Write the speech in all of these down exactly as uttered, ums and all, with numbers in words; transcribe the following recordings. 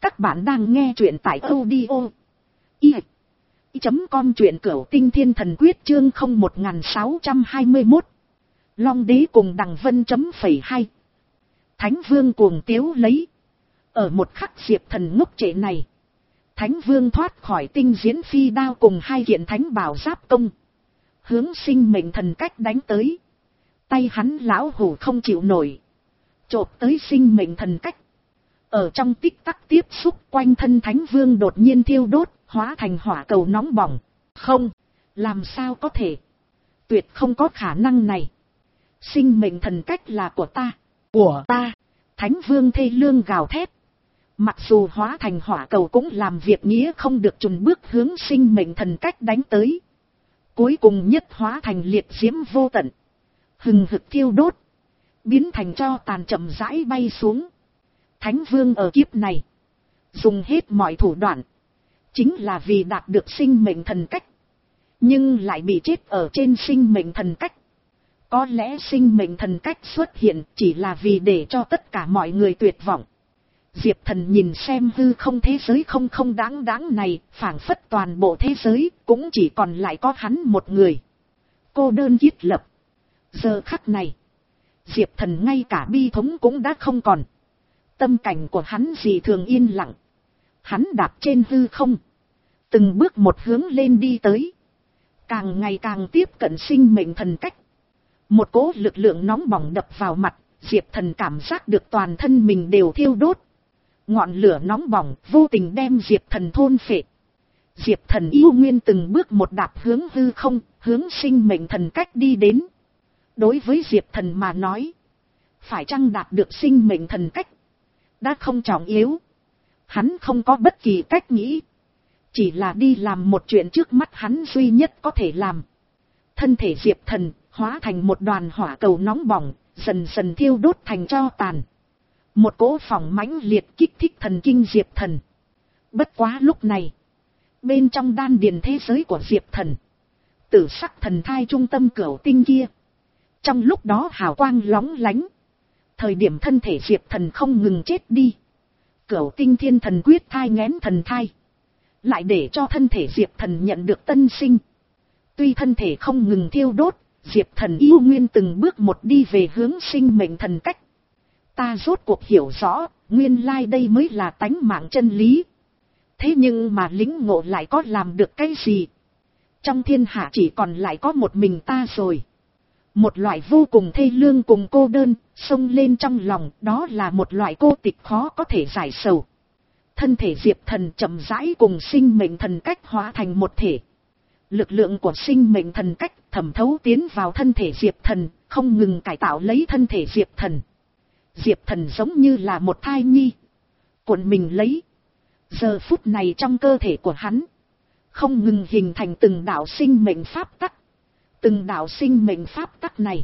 Các bạn đang nghe truyện tại audio i chấm com, truyện Cửu Tinh Thiên Thần Quyết chương không một sáu hai mốt. Long đế cùng Đằng Vân chấm phẩy hai. Thánh Vương cuồng tiếu lấy. Ở một khắc Diệp Thần ngốc trệ này, Thánh Vương thoát khỏi tinh diễn phi đao cùng hai kiện thánh bảo giáp công, hướng sinh mệnh thần cách đánh tới. Tay hắn lão hủ không chịu nổi, chộp tới sinh mệnh thần cách. Ở trong tích tắc tiếp xúc, quanh thân Thánh Vương đột nhiên thiêu đốt, hóa thành hỏa cầu nóng bỏng. Không, làm sao có thể? Tuyệt không có khả năng này. Sinh mệnh thần cách là của ta, của ta. Thánh Vương thê lương gào thét. Mặc dù hóa thành hỏa cầu cũng làm việc nghĩa không được chùn bước hướng sinh mệnh thần cách đánh tới. Cuối cùng nhất hóa thành liệt diễm vô tận, hừng hực thiêu đốt, biến thành tro tàn chậm rãi bay xuống. Thánh Vương ở kiếp này dùng hết mọi thủ đoạn, chính là vì đạt được sinh mệnh thần cách, nhưng lại bị chết ở trên sinh mệnh thần cách. Có lẽ sinh mệnh thần cách xuất hiện chỉ là vì để cho tất cả mọi người tuyệt vọng. Diệp Thần nhìn xem hư không thế giới không không đáng đáng này, phảng phất toàn bộ thế giới cũng chỉ còn lại có hắn một người, cô đơn kiết lập. Giờ khắc này, Diệp Thần ngay cả bi thống cũng đã không còn. Tâm cảnh của hắn dị thường yên lặng. Hắn đạp trên hư không, từng bước một hướng lên đi tới, càng ngày càng tiếp cận sinh mệnh thần cách. Một cỗ lực lượng nóng bỏng đập vào mặt, Diệp Thần cảm giác được toàn thân mình đều thiêu đốt. Ngọn lửa nóng bỏng vô tình đem Diệp Thần thôn phệ. Diệp Thần yêu nguyên từng bước một đạp hướng hư không, hướng sinh mệnh thần cách đi đến. Đối với Diệp Thần mà nói, phải chăng đạt được sinh mệnh thần cách đã không trọng yếu. Hắn không có bất kỳ cách nghĩ, chỉ là đi làm một chuyện trước mắt hắn duy nhất có thể làm. Thân thể Diệp Thần hóa thành một đoàn hỏa cầu nóng bỏng, dần dần thiêu đốt thành tro tàn. Một cỗ phỏng mãnh liệt kích thích thần kinh Diệp Thần. Bất quá lúc này, bên trong đan điền thế giới của Diệp Thần, tử sắc thần thai trung tâm cửu tinh kia, trong lúc đó hào quang lóng lánh. Thời điểm thân thể Diệp Thần không ngừng chết đi, Cửu Tinh Thiên Thần Quyết thai nghén thần thai, lại để cho thân thể Diệp Thần nhận được tân sinh. Tuy thân thể không ngừng thiêu đốt, Diệp Thần yêu nguyên từng bước một đi về hướng sinh mệnh thần cách. Ta rốt cuộc hiểu rõ, nguyên lai đây mới là tánh mạng chân lý. Thế nhưng mà lĩnh ngộ lại có làm được cái gì? Trong thiên hạ chỉ còn lại có một mình ta rồi. Một loại vô cùng thê lương cùng cô đơn, xông lên trong lòng, đó là một loại cô tịch khó có thể giải sầu. Thân thể Diệp Thần chậm rãi cùng sinh mệnh thần cách hóa thành một thể. Lực lượng của sinh mệnh thần cách thẩm thấu tiến vào thân thể Diệp Thần, không ngừng cải tạo lấy thân thể Diệp Thần. Diệp Thần giống như là một thai nhi, cuộn mình lấy. Giờ phút này trong cơ thể của hắn, không ngừng hình thành từng đạo sinh mệnh pháp tắc. Từng đạo sinh mệnh pháp tắc này,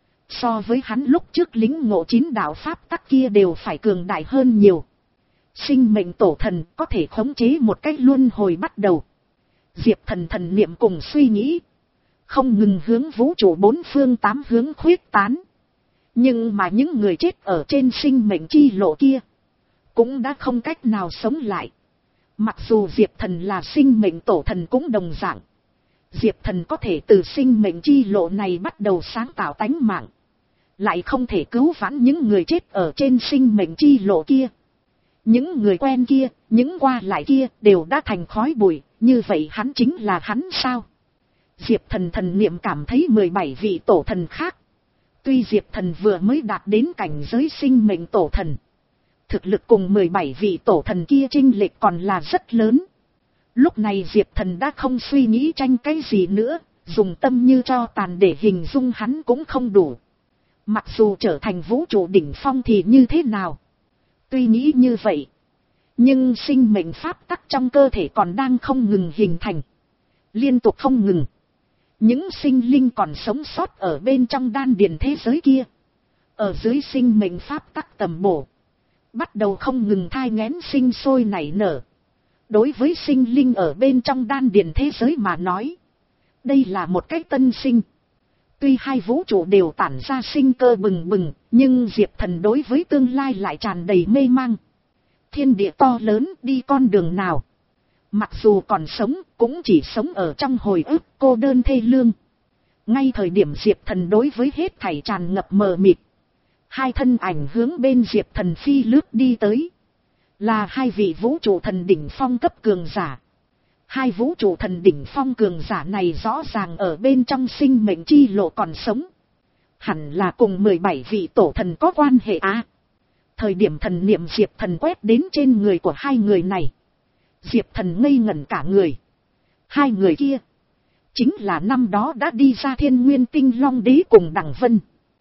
so với hắn lúc trước lĩnh ngộ chín đạo pháp tắc kia đều phải cường đại hơn nhiều. Sinh mệnh tổ thần có thể khống chế một cách luân hồi bắt đầu. Diệp Thần thần niệm cùng suy nghĩ, không ngừng hướng vũ trụ bốn phương tám hướng khuyết tán. Nhưng mà những người chết ở trên sinh mệnh chi lộ kia, cũng đã không cách nào sống lại. Mặc dù Diệp Thần là sinh mệnh tổ thần cũng đồng dạng. Diệp Thần có thể từ sinh mệnh chi lộ này bắt đầu sáng tạo tánh mạng, lại không thể cứu vãn những người chết ở trên sinh mệnh chi lộ kia. Những người quen kia, những qua lại kia đều đã thành khói bụi, như vậy hắn chính là hắn sao? Diệp Thần thần niệm cảm thấy mười bảy vị tổ thần khác. Tuy Diệp Thần vừa mới đạt đến cảnh giới sinh mệnh tổ thần, thực lực cùng mười bảy vị tổ thần kia chênh lệch còn là rất lớn. Lúc này Diệp Thần đã không suy nghĩ tranh cái gì nữa, dùng tâm như tro tàn để hình dung hắn cũng không đủ. Mặc dù trở thành vũ trụ đỉnh phong thì như thế nào? Tuy nghĩ như vậy, nhưng sinh mệnh pháp tắc trong cơ thể còn đang không ngừng hình thành, liên tục không ngừng. Những sinh linh còn sống sót ở bên trong đan điền thế giới kia, ở dưới sinh mệnh pháp tắc tầm bổ, bắt đầu không ngừng thai nghén sinh sôi nảy nở. Đối với sinh linh ở bên trong đan điền thế giới mà nói, đây là một cái tân sinh. Tuy hai vũ trụ đều tản ra sinh cơ bừng bừng, nhưng Diệp Thần đối với tương lai lại tràn đầy mê mang. Thiên địa to lớn, đi con đường nào. Mặc dù còn sống, cũng chỉ sống ở trong hồi ức cô đơn thê lương. Ngay thời điểm Diệp Thần đối với hết thảy tràn ngập mờ mịt, hai thân ảnh hướng bên Diệp Thần phi lướt đi tới. Là hai vị vũ trụ thần đỉnh phong cấp cường giả. Hai vũ trụ thần đỉnh phong cường giả này rõ ràng ở bên trong sinh mệnh chi lộ còn sống. Hẳn là cùng mười bảy vị tổ thần có quan hệ á. À, thời điểm thần niệm Diệp Thần quét đến trên người của hai người này, Diệp Thần ngây ngẩn cả người. Hai người kia chính là năm đó đã đi ra Thiên Nguyên Tinh Long Đế cùng Đằng Vân.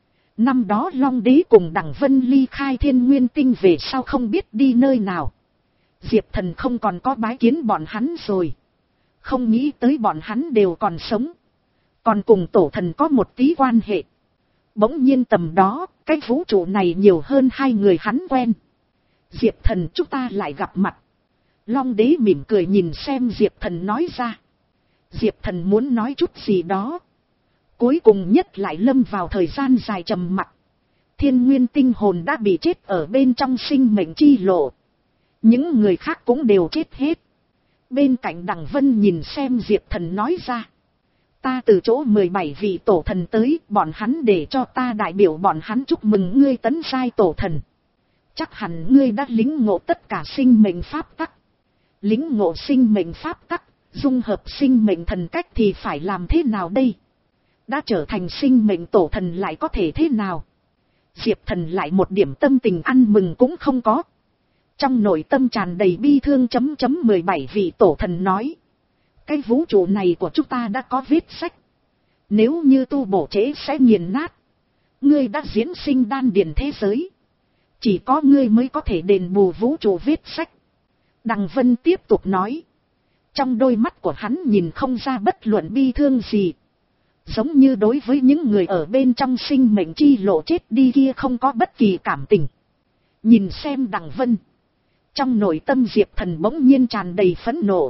Năm đó Long Đế cùng Đằng Vân ly khai Thiên Nguyên Tinh về sau không biết đi nơi nào. Diệp Thần không còn có bái kiến bọn hắn rồi. Không nghĩ tới bọn hắn đều còn sống. Còn cùng tổ thần có một tí quan hệ. Bỗng nhiên tầm đó, cái vũ trụ này nhiều hơn hai người hắn quen. Diệp Thần, chúng ta lại gặp mặt. Long Đế mỉm cười nhìn xem Diệp Thần nói ra. Diệp Thần muốn nói chút gì đó. Cuối cùng nhất lại lâm vào thời gian dài trầm mặc. Thiên Nguyên Tinh hồn đã bị chết ở bên trong sinh mệnh chi lộ. Những người khác cũng đều chết hết. Bên cạnh Đằng Vân nhìn xem Diệp Thần nói ra. Ta từ chỗ mười bảy vị tổ thần tới, bọn hắn để cho ta đại biểu bọn hắn chúc mừng ngươi tấn giai tổ thần. Chắc hẳn ngươi đã lính ngộ tất cả sinh mệnh pháp tắc. Lính ngộ sinh mệnh pháp tắc, dung hợp sinh mệnh thần cách thì phải làm thế nào đây? Đã trở thành sinh mệnh tổ thần lại có thể thế nào? Diệp Thần lại một điểm tâm tình ăn mừng cũng không có. Trong nội tâm tràn đầy bi thương chấm chấm mười bảy vị tổ thần nói. Cái vũ trụ này của chúng ta đã có vết sách. Nếu như tu bổ chế sẽ nghiền nát. Ngươi đã diễn sinh đan điền thế giới. Chỉ có ngươi mới có thể đền bù vũ trụ vết sách. Đằng Vân tiếp tục nói. Trong đôi mắt của hắn nhìn không ra bất luận bi thương gì. Giống như đối với những người ở bên trong sinh mệnh chi lộ chết đi kia không có bất kỳ cảm tình. Nhìn xem Đằng Vân. Trong nội tâm Diệp Thần bỗng nhiên tràn đầy phẫn nộ.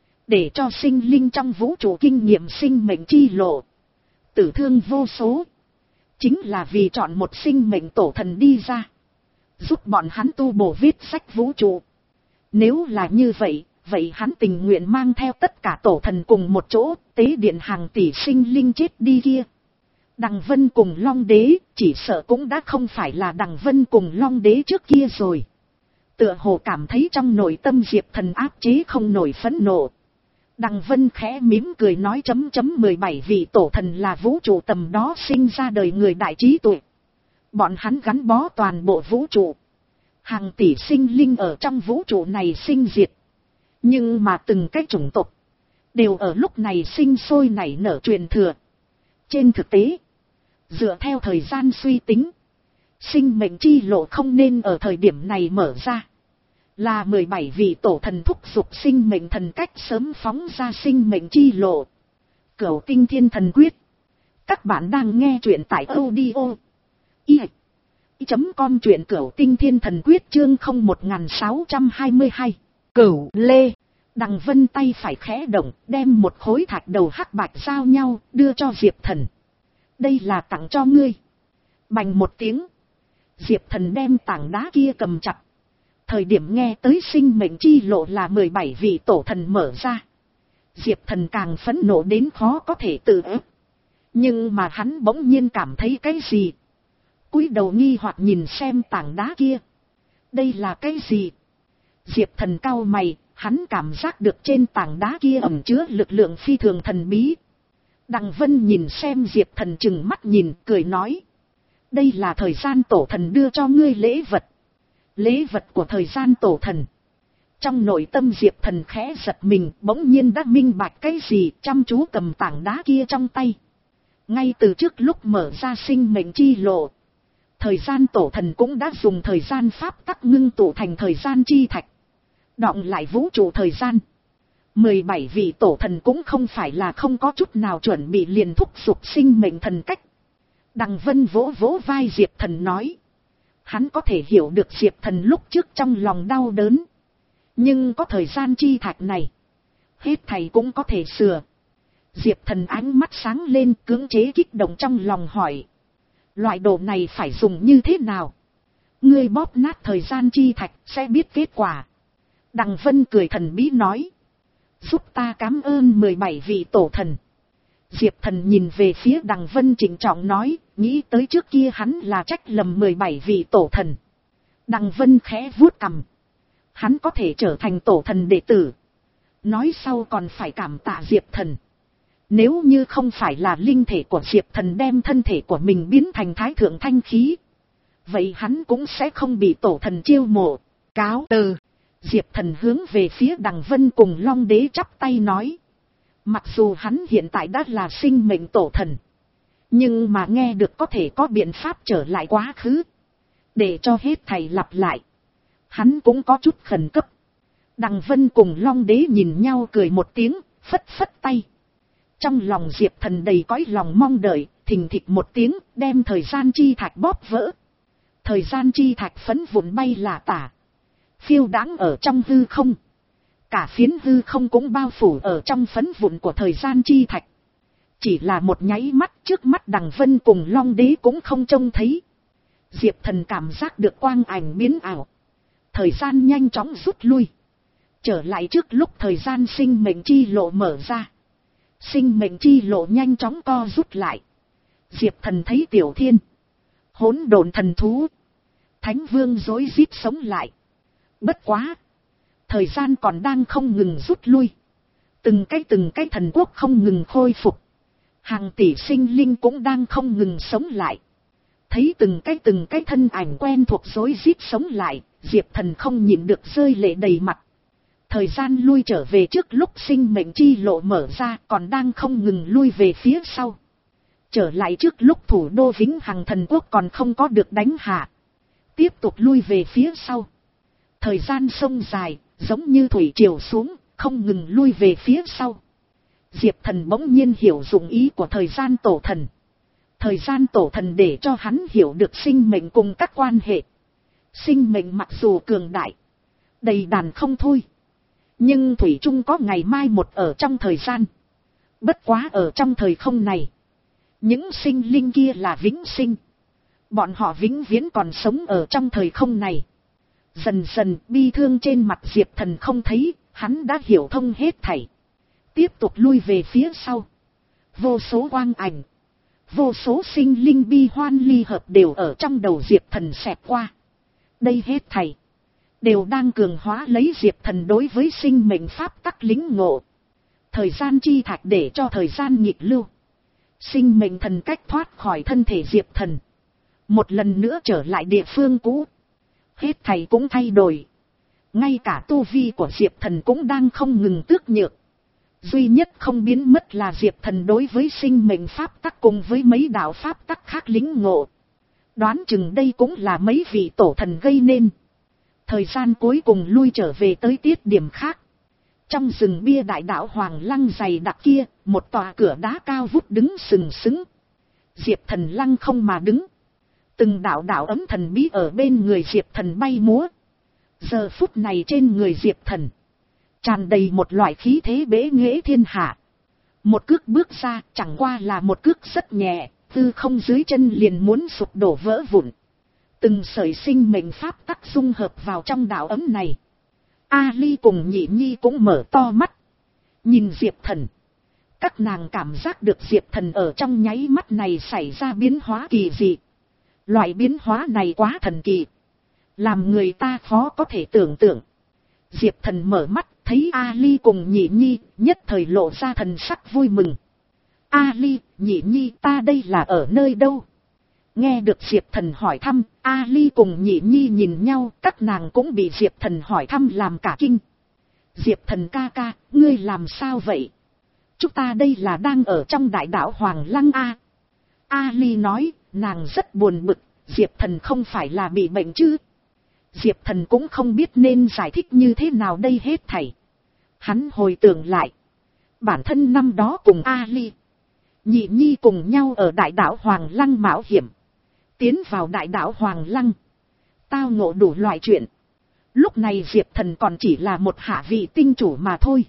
Để cho sinh linh trong vũ trụ kinh nghiệm sinh mệnh chi lộ. Tử thương vô số. Chính là vì chọn một sinh mệnh tổ thần đi ra. Giúp bọn hắn tu bổ viết sách vũ trụ. Nếu là như vậy, vậy hắn tình nguyện mang theo tất cả tổ thần cùng một chỗ, tế điện hàng tỷ sinh linh chết đi kia. Đằng Vân cùng Long Đế, chỉ sợ cũng đã không phải là Đằng Vân cùng Long Đế trước kia rồi. Tựa hồ cảm thấy trong nội tâm Diệp Thần áp chế không nổi phẫn nộ. Đằng Vân khẽ mỉm cười nói chấm chấm mười bảy vị tổ thần là vũ trụ tầm đó sinh ra đời người đại trí tuệ. Bọn hắn gắn bó toàn bộ vũ trụ. Hàng tỷ sinh linh ở trong vũ trụ này sinh diệt. Nhưng mà từng cái chủng tộc đều ở lúc này sinh sôi nảy nở truyền thừa. Trên thực tế, dựa theo thời gian suy tính, sinh mệnh chi lộ không nên ở thời điểm này mở ra. Là mười bảy vị tổ thần thúc giục sinh mệnh thần cách sớm phóng ra sinh mệnh chi lộ. Cửu Tinh Thiên Thần Quyết. Các bạn đang nghe truyện tại audio i chấm com truyện Cửu Tinh Thiên Thần Quyết chương không một sáu hai hai. Cửu Lê. Đằng Vân tay phải khẽ động, đem một khối thạch đầu hắc bạch giao nhau, đưa cho Diệp Thần. Đây là tặng cho ngươi. Bành một tiếng. Diệp Thần đem tảng đá kia cầm chặt. Thời điểm nghe tới sinh mệnh chi lộ là mười bảy vị tổ thần mở ra. Diệp Thần càng phẫn nộ đến khó có thể tự ức. Nhưng mà hắn bỗng nhiên cảm thấy cái gì? Cúi đầu nghi hoặc nhìn xem tảng đá kia. Đây là cái gì? Diệp Thần cau mày, hắn cảm giác được trên tảng đá kia ẩn chứa lực lượng phi thường thần bí. Đằng Vân nhìn xem Diệp Thần trừng mắt nhìn, cười nói. Đây là thời gian tổ thần đưa cho ngươi lễ vật. Lễ vật của thời gian tổ thần. Trong nội tâm Diệp Thần khẽ giật mình, bỗng nhiên đã minh bạch cái gì, chăm chú cầm tảng đá kia trong tay. Ngay từ trước lúc mở ra sinh mệnh chi lộ, thời gian tổ thần cũng đã dùng thời gian pháp tắc ngưng tụ thành thời gian chi thạch. Đọng lại vũ trụ thời gian. mười bảy vị tổ thần cũng không phải là không có chút nào chuẩn bị liền thúc giục sinh mệnh thần cách. Đằng Vân vỗ vỗ vai Diệp Thần nói. Hắn có thể hiểu được Diệp Thần lúc trước trong lòng đau đớn. Nhưng có thời gian chi thạch này, hết thầy cũng có thể sửa. Diệp Thần ánh mắt sáng lên, cưỡng chế kích động trong lòng hỏi. Loại đồ này phải dùng như thế nào? Ngươi bóp nát thời gian chi thạch sẽ biết kết quả. Đằng Vân cười thần bí nói. Giúp ta cảm ơn mười bảy vị tổ thần. Diệp Thần nhìn về phía Đằng Vân trịnh trọng nói, nghĩ tới trước kia hắn là trách lầm mười bảy vị tổ thần. Đằng Vân khẽ vuốt cằm. Hắn có thể trở thành tổ thần đệ tử. Nói sau còn phải cảm tạ Diệp Thần. Nếu như không phải là linh thể của Diệp Thần đem thân thể của mình biến thành thái thượng thanh khí, vậy hắn cũng sẽ không bị tổ thần chiêu mộ. Cáo từ. Diệp Thần hướng về phía Đằng Vân cùng Long Đế chắp tay nói. Mặc dù hắn hiện tại đã là sinh mệnh tổ thần, nhưng mà nghe được có thể có biện pháp trở lại quá khứ, để cho hết thầy lặp lại, hắn cũng có chút khẩn cấp. Đằng Vân cùng Long Đế nhìn nhau cười một tiếng, phất phất tay. Trong lòng Diệp Thần đầy cõi lòng mong đợi, thình thịch một tiếng, đem thời gian chi thạch bóp vỡ. Thời gian chi thạch phấn vụn bay là tả, phiêu đãng ở trong hư không. Cả phiến hư không cũng bao phủ ở trong phấn vụn của thời gian chi thạch. Chỉ là một nháy mắt, trước mắt Đằng Vân cùng Long Đế cũng không trông thấy. Diệp Thần cảm giác được quang ảnh biến ảo. Thời gian nhanh chóng rút lui. Trở lại trước lúc thời gian sinh mệnh chi lộ mở ra. Sinh mệnh chi lộ nhanh chóng co rút lại. Diệp Thần thấy Tiểu Thiên, hỗn độn thần thú, Thánh Vương rối rít sống lại. Bất quá, thời gian còn đang không ngừng rút lui. Từng cái từng cái thần quốc không ngừng khôi phục. Hàng tỷ sinh linh cũng đang không ngừng sống lại. Thấy từng cái từng cái thân ảnh quen thuộc rối rít sống lại, Diệp Thần không nhịn được rơi lệ đầy mặt. Thời gian lui trở về trước lúc sinh mệnh chi lộ mở ra, còn đang không ngừng lui về phía sau. Trở lại trước lúc thủ đô Vĩnh Hằng thần quốc còn không có được đánh hạ. Tiếp tục lui về phía sau. Thời gian sông dài, giống như thủy triều xuống, không ngừng lui về phía sau. Diệp Thần bỗng nhiên hiểu dụng ý của thời gian tổ thần. Thời gian tổ thần để cho hắn hiểu được sinh mệnh cùng các quan hệ. Sinh mệnh mặc dù cường đại, đầy đàn không thôi, nhưng thủy chung có ngày mai một ở trong thời gian. Bất quá ở trong thời không này, những sinh linh kia là vĩnh sinh. Bọn họ vĩnh viễn còn sống ở trong thời không này. Dần dần bi thương trên mặt Diệp Thần không thấy, hắn đã hiểu thông hết thảy. Tiếp tục lui về phía sau. Vô số quang ảnh, vô số sinh linh bi hoan ly hợp đều ở trong đầu Diệp Thần xẹt qua. Đây hết thảy đều đang cường hóa lấy Diệp Thần đối với sinh mệnh pháp tắc lĩnh ngộ. Thời gian chi thạch để cho thời gian nghịch lưu. Sinh mệnh thần cách thoát khỏi thân thể Diệp Thần, một lần nữa trở lại địa phương cũ. Hết thảy cũng thay đổi. Ngay cả tu vi của Diệp Thần cũng đang không ngừng tước nhược. Duy nhất không biến mất là Diệp Thần đối với sinh mệnh pháp tắc cùng với mấy đạo pháp tắc khác lĩnh ngộ. Đoán chừng đây cũng là mấy vị tổ thần gây nên. Thời gian cuối cùng lui trở về tới tiết điểm khác. Trong rừng bia đại đạo Hoàng Lăng dày đặc kia, một tòa cửa đá cao vút đứng sừng sững. Diệp Thần lăng không mà đứng. Từng đạo đạo ấm thần bí ở bên người Diệp Thần bay múa. Giờ phút này trên người Diệp Thần tràn đầy một loại khí thế bế nghệ thiên hạ. Một cước bước ra chẳng qua là một cước rất nhẹ, tư không dưới chân liền muốn sụp đổ vỡ vụn. Từng sợi sinh mệnh pháp tắc dung hợp vào trong đạo ấm này. A Ly cùng Nhị Nhi cũng mở to mắt, nhìn Diệp Thần. Các nàng cảm giác được Diệp Thần ở trong nháy mắt này xảy ra biến hóa kỳ dị. Loại biến hóa này quá thần kỳ, làm người ta khó có thể tưởng tượng. Diệp Thần mở mắt, thấy A Ly cùng Nhị Nhi, nhất thời lộ ra thần sắc vui mừng. A Ly, Nhị Nhi, ta đây là ở nơi đâu? Nghe được Diệp Thần hỏi thăm, A Ly cùng Nhị Nhi nhìn nhau, các nàng cũng bị Diệp Thần hỏi thăm làm cả kinh. Diệp Thần ca ca, ngươi làm sao vậy? Chúng ta đây là đang ở trong đại đạo Hoàng Lăng A. A Ly nói, nàng rất buồn bực, Diệp Thần không phải là bị bệnh chứ? Diệp Thần cũng không biết nên giải thích như thế nào đây hết thảy. Hắn hồi tưởng lại, bản thân năm đó cùng A Ly, Nhị Nhi cùng nhau ở đại đạo Hoàng Lăng mạo hiểm. Tiến vào đại đạo Hoàng Lăng, tao ngộ đủ loại chuyện. Lúc này Diệp Thần còn chỉ là một hạ vị tinh chủ mà thôi.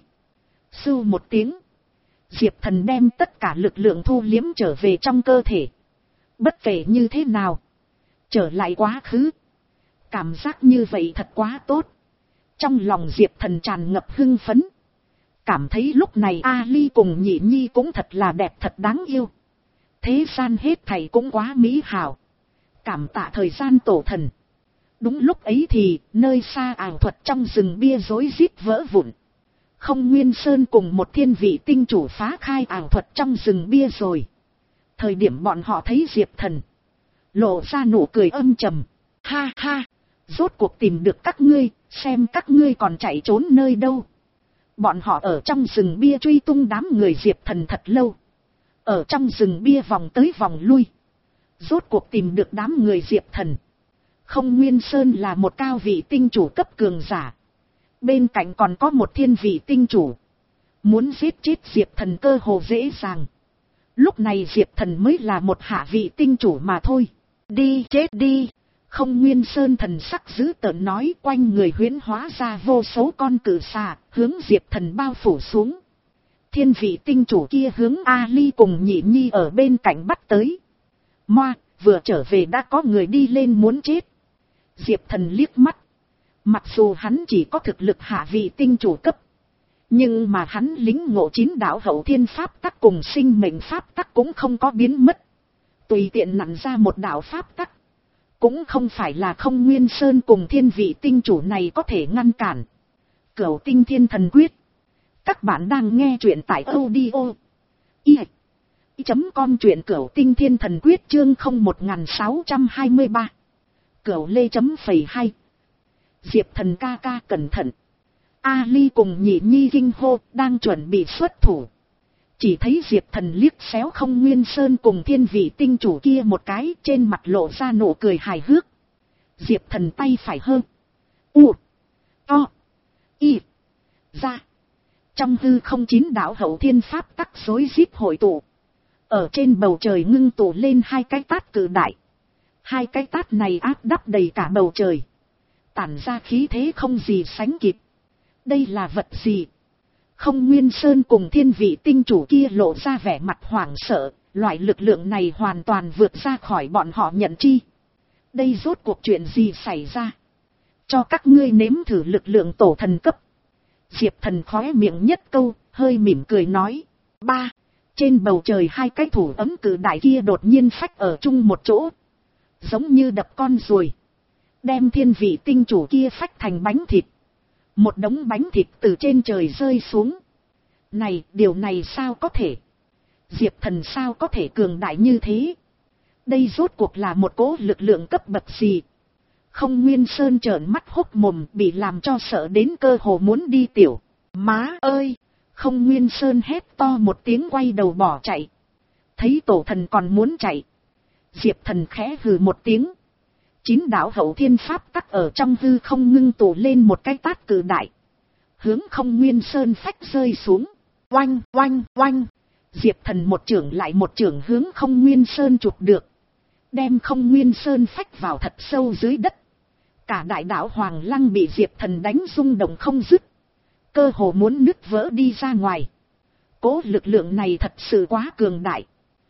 Sưu một tiếng, Diệp Thần đem tất cả lực lượng thu liếm trở về trong cơ thể. Bất kể như thế nào, trở lại quá khứ, Cảm giác như vậy thật quá tốt. Trong lòng Diệp Thần tràn ngập hưng phấn. Cảm thấy lúc này Ali cùng Nhị Nhi cũng thật là đẹp, thật đáng yêu. Thế gian hết thảy cũng quá mỹ hảo. Cảm tạ thời gian tổ thần. Đúng lúc ấy thì, nơi xa ảo thuật trong rừng bia rối rít vỡ vụn. Không Nguyên Sơn cùng một thiên vị tinh chủ phá khai ảo thuật trong rừng bia rồi. Thời điểm bọn họ thấy Diệp Thần, lộ ra nụ cười âm trầm. Ha ha, rốt cuộc tìm được các ngươi, xem các ngươi còn chạy trốn nơi đâu. Bọn họ ở trong rừng bia truy tung đám người Diệp Thần thật lâu. Ở trong rừng bia vòng tới vòng lui. Rốt cuộc tìm được đám người Diệp Thần. Không Nguyên Sơn là một cao vị tinh chủ cấp cường giả. Bên cạnh còn có một thiên vị tinh chủ. Muốn giết chết Diệp Thần cơ hồ dễ dàng. Lúc này Diệp Thần mới là một hạ vị tinh chủ mà thôi. Đi chết đi. Không Nguyên Sơn thần sắc dữ tợn nói, quanh người huyễn hóa ra vô số con cự xà, hướng Diệp Thần bao phủ xuống. Thiên vị tinh chủ kia hướng Ali cùng Nhị Nhi ở bên cạnh bắt tới. Moa, vừa trở về đã có người đi lên muốn chết. Diệp Thần liếc mắt. Mặc dù hắn chỉ có thực lực hạ vị tinh chủ cấp, nhưng mà hắn lính ngộ chín đạo hậu thiên pháp tắc cùng sinh mệnh pháp tắc cũng không có biến mất. Tùy tiện nặn ra một đạo pháp tắc, cũng không phải là Không Nguyên Sơn cùng thiên vị tinh chủ này có thể ngăn cản. Cửu Tinh Thiên Thần Quyết. Các bạn đang nghe truyện tại audio i chấm com, truyện Cửu Tinh Thiên Thần Quyết chương không một sáu hai ba. Cửu Lê chấm phẩy hai. Diệp Thần ca ca cẩn thận. Ali cùng Nhị Nhi kinh hô, đang chuẩn bị xuất thủ. Chỉ thấy Diệp Thần liếc xéo Không Nguyên Sơn cùng thiên vị tinh chủ kia một cái, trên mặt lộ ra nụ cười hài hước. Diệp Thần tay phải hơn. U. O. Y. Ra. Trong hư không chín đạo hậu thiên pháp tắc rối rít hội tụ. Ở trên bầu trời ngưng tụ lên hai cái tát cự đại. Hai cái tát này áp đắp đầy cả bầu trời. Tản ra khí thế không gì sánh kịp. Đây là vật gì? Không Nguyên Sơn cùng thiên vị tinh chủ kia lộ ra vẻ mặt hoảng sợ. Loại lực lượng này hoàn toàn vượt ra khỏi bọn họ nhận chi. Đây rốt cuộc chuyện gì xảy ra? Cho các ngươi nếm thử lực lượng tổ thần cấp. Diệp Thần khóe miệng nhất câu, hơi mỉm cười nói. Ba. Trên bầu trời hai cái thủ ấm cự đại kia đột nhiên phách ở chung một chỗ. Giống như đập con ruồi. Đem thiên vị tinh chủ kia phách thành bánh thịt. Một đống bánh thịt từ trên trời rơi xuống. Này, điều này sao có thể? Diệp Thần sao có thể cường đại như thế? Đây rốt cuộc là một cỗ lực lượng cấp bậc gì? Không Nguyên Sơn trợn mắt hốc mồm, bị làm cho sợ đến cơ hồ muốn đi tiểu. Má ơi! Không Nguyên Sơn hét to một tiếng quay đầu bỏ chạy. Thấy tổ thần còn muốn chạy. Diệp Thần khẽ hừ một tiếng. Chín đạo hậu thiên pháp tắc ở trong hư không ngưng tụ lên một cái tát cự đại. Hướng Không Nguyên Sơn phách rơi xuống. Oanh, oanh, oanh. Diệp Thần một chưởng lại một chưởng hướng Không Nguyên Sơn chụp được. Đem Không Nguyên Sơn phách vào thật sâu dưới đất. Cả đại đạo Hoàng Lăng bị Diệp Thần đánh rung động không dứt. Cơ hồ muốn nứt vỡ đi ra ngoài. Cố lực lượng này thật sự quá cường đại.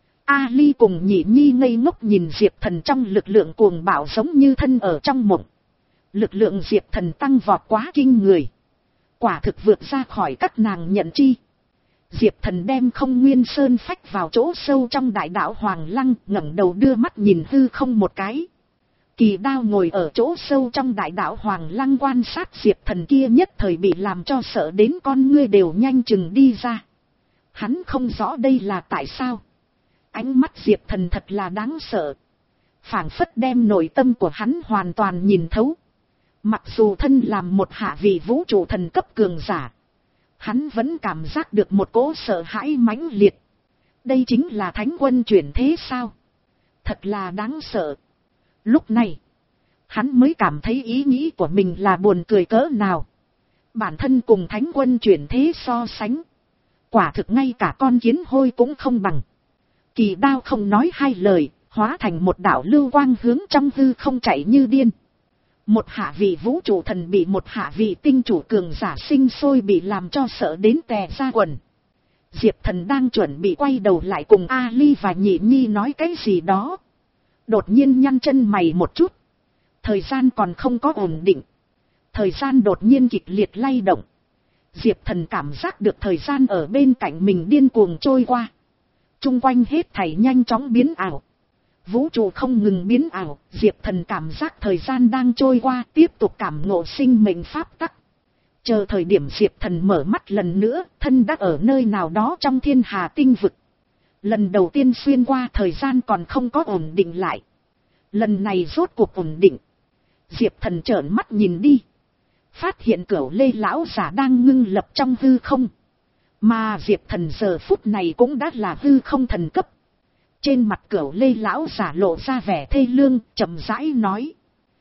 Ali cùng Nhị Nhi ngây ngốc nhìn Diệp Thần trong lực lượng cuồng bạo giống như thân ở trong mộng. Lực lượng Diệp Thần tăng vọt quá kinh người. Quả thực vượt ra khỏi các nàng nhận chi. Diệp Thần đem Không Nguyên Sơn phách vào chỗ sâu trong đại đạo Hoàng Lăng, ngẩng đầu đưa mắt nhìn hư không một cái. Kỳ Đao ngồi ở chỗ sâu trong đại đạo Hoàng Lăng quan sát Diệp Thần kia nhất thời bị làm cho sợ đến con ngươi đều nhanh chừng đi ra. Hắn không rõ đây là tại sao. Ánh mắt Diệp Thần thật là đáng sợ. Phảng phất đem nội tâm của hắn hoàn toàn nhìn thấu. Mặc dù thân làm một hạ vị vũ trụ thần cấp cường giả, hắn vẫn cảm giác được một cỗ sợ hãi mãnh liệt. Đây chính là thánh quân chuyển thế sao? Thật là đáng sợ. Lúc này, hắn mới cảm thấy ý nghĩ của mình là buồn cười cỡ nào. Bản thân cùng thánh quân chuyển thế so sánh, quả thực ngay cả con kiến hôi cũng không bằng. Kỳ Đao không nói hai lời, hóa thành một đạo lưu quang hướng trong hư không chạy như điên. Một hạ vị vũ trụ thần bị một hạ vị tinh chủ cường giả sinh sôi bị làm cho sợ đến tè ra quần. Diệp Thần đang chuẩn bị quay đầu lại cùng Ali và Nhị Nhi nói cái gì đó. Đột nhiên nhăn chân mày một chút. Thời gian còn không có ổn định. Thời gian đột nhiên kịch liệt lay động. Diệp Thần cảm giác được thời gian ở bên cạnh mình điên cuồng trôi qua. Trung quanh hết thảy nhanh chóng biến ảo. Vũ trụ không ngừng biến ảo, Diệp Thần cảm giác thời gian đang trôi qua, tiếp tục cảm ngộ sinh mệnh pháp tắc. Chờ thời điểm Diệp Thần mở mắt lần nữa, thân đã ở nơi nào đó trong thiên hà tinh vực. Lần đầu tiên xuyên qua thời gian còn không có ổn định lại. Lần này rốt cuộc ổn định. Diệp Thần trợn mắt nhìn đi. Phát hiện Cửu Lê lão giả đang ngưng lập trong hư không. Mà Diệp Thần giờ phút này cũng đã là hư không thần cấp. Trên mặt Cửu Lê lão giả lộ ra vẻ thê lương, chậm rãi nói.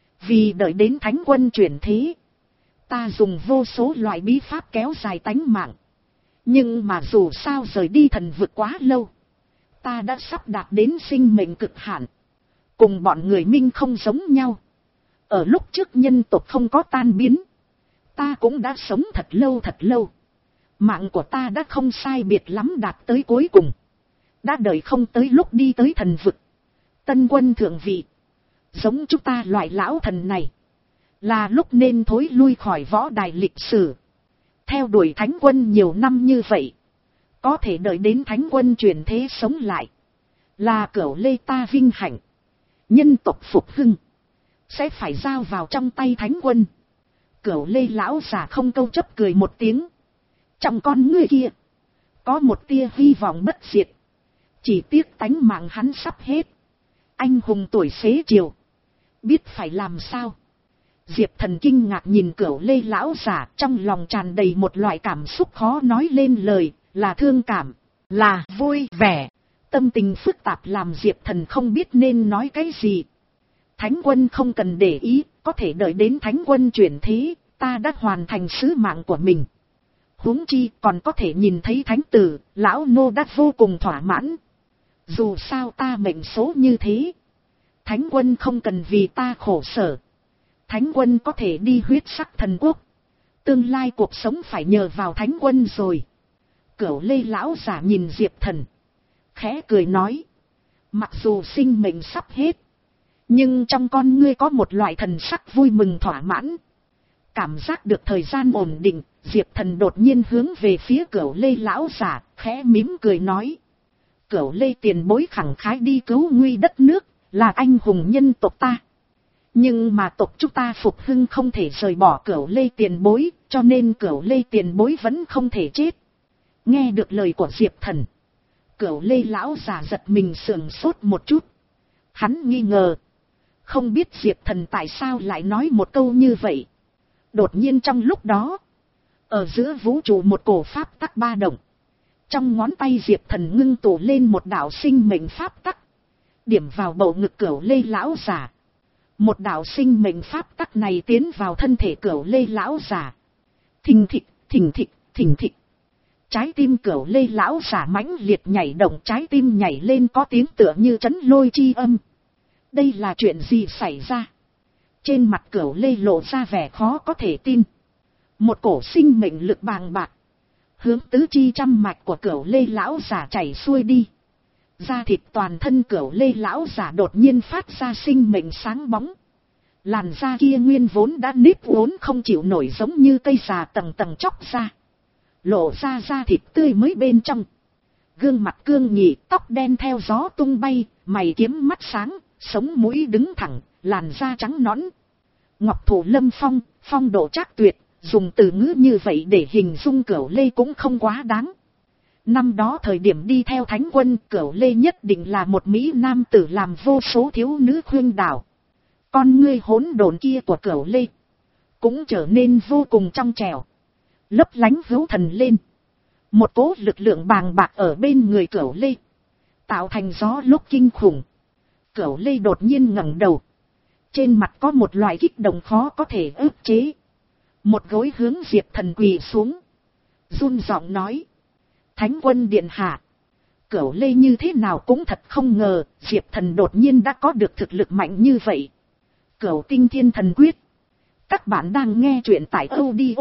Vì đợi đến thánh quân chuyển thế, ta dùng vô số loại bí pháp kéo dài tánh mạng. Nhưng mà dù sao rời đi thần vực quá lâu, ta đã sắp đạt đến sinh mệnh cực hạn. Cùng bọn người Minh không giống nhau. Ở lúc trước nhân tộc không có tan biến, ta cũng đã sống thật lâu thật lâu. Mạng của ta đã không sai biệt lắm đạt tới cuối cùng. Đã đợi không tới lúc đi tới thần vực. Tân quân thượng vị. Giống chúng ta loại lão thần này, là lúc nên thối lui khỏi võ đài lịch sử. Theo đuổi thánh quân nhiều năm như vậy, có thể đợi đến thánh quân chuyển thế sống lại, là Cửu Lê ta vinh hạnh. Nhân tộc phục hưng sẽ phải giao vào trong tay thánh quân. Cửu Lê lão giả không câu chấp cười một tiếng. Trong con ngươi kia có một tia hy vọng bất diệt. Chỉ tiếc tánh mạng hắn sắp hết. Anh hùng tuổi xế chiều, biết phải làm sao. Diệp Thần kinh ngạc nhìn Cửu Lê lão giả, trong lòng tràn đầy một loại cảm xúc khó nói lên lời, là thương cảm, là vui vẻ. Tâm tình phức tạp làm Diệp Thần không biết nên nói cái gì. Thánh quân không cần để ý, có thể đợi đến thánh quân chuyển thế, ta đã hoàn thành sứ mạng của mình. Huống chi còn có thể nhìn thấy thánh tử, lão nô đã vô cùng thỏa mãn. Dù sao ta mệnh số như thế, thánh quân không cần vì ta khổ sở. Thánh quân có thể đi huyết sắc thần quốc. Tương lai cuộc sống phải nhờ vào thánh quân rồi. Cửu Lê lão giả nhìn Diệp Thần, khẽ cười nói. Mặc dù sinh mệnh sắp hết, nhưng trong con ngươi có một loại thần sắc vui mừng thỏa mãn. Cảm giác được thời gian ổn định, Diệp Thần đột nhiên hướng về phía Cửu Lê lão giả, khẽ mỉm cười nói. Cửu Lê tiền bối khẳng khái đi cứu nguy đất nước, là anh hùng nhân tộc ta. Nhưng mà tộc chúng ta phục hưng không thể rời bỏ Cửu Lê tiền bối, cho nên Cửu Lê tiền bối vẫn không thể chết. Nghe được lời của Diệp Thần, Cửu Lê lão giả giật mình sườn sốt một chút. Hắn nghi ngờ, không biết Diệp Thần tại sao lại nói một câu như vậy. Đột nhiên trong lúc đó, ở giữa vũ trụ một cổ pháp tắc ba động. Trong ngón tay Diệp Thần ngưng tụ lên một đạo sinh mệnh pháp tắc, điểm vào bầu ngực Cửu Lê lão giả. Một đạo sinh mệnh pháp tắc này tiến vào thân thể Cửu Lê lão giả. Thình thịch, thình thịch, thình thịch. Trái tim Cửu Lê lão giả mãnh liệt nhảy động, trái tim nhảy lên có tiếng tựa như chấn lôi chi âm. Đây là chuyện gì xảy ra? Trên mặt Cửu Lê lộ ra vẻ khó có thể tin. Một cổ sinh mệnh lực bàng bạc hướng tứ chi trăm mạch của Cửu Lê lão giả chảy xuôi đi. Da thịt toàn thân Cửu Lê lão giả đột nhiên phát ra sinh mệnh sáng bóng. Làn da kia nguyên vốn đã nếp uốn không chịu nổi, giống như cây già tầng tầng chóc ra, lộ ra da thịt tươi mới bên trong. Gương mặt cương nghị, tóc đen theo gió tung bay, mày kiếm mắt sáng, sống mũi đứng thẳng, làn da trắng nõn. Ngọc thủ lâm phong, phong độ trác tuyệt, dùng từ ngữ như vậy để hình dung Cửu Lê cũng không quá đáng. Năm đó thời điểm đi theo thánh quân, Cửu Lê nhất định là một mỹ nam tử làm vô số thiếu nữ khuyên đảo. Con ngươi hỗn độn kia của Cửu Lê cũng trở nên vô cùng trong trẻo, lấp lánh hữu thần lên. Một cỗ lực lượng bàng bạc ở bên người Cửu Lê, tạo thành gió lúc kinh khủng. Cửu Lê đột nhiên ngẩng đầu, trên mặt có một loại kích động khó có thể ức chế. Một gối hướng Diệp Thần quỳ xuống, run giọng nói. Thánh quân điện hạ. Cửu Lê như thế nào cũng thật không ngờ, Diệp Thần đột nhiên đã có được thực lực mạnh như vậy. Cửu Tinh Thiên Thần Quyết. Các bạn đang nghe truyện tại audio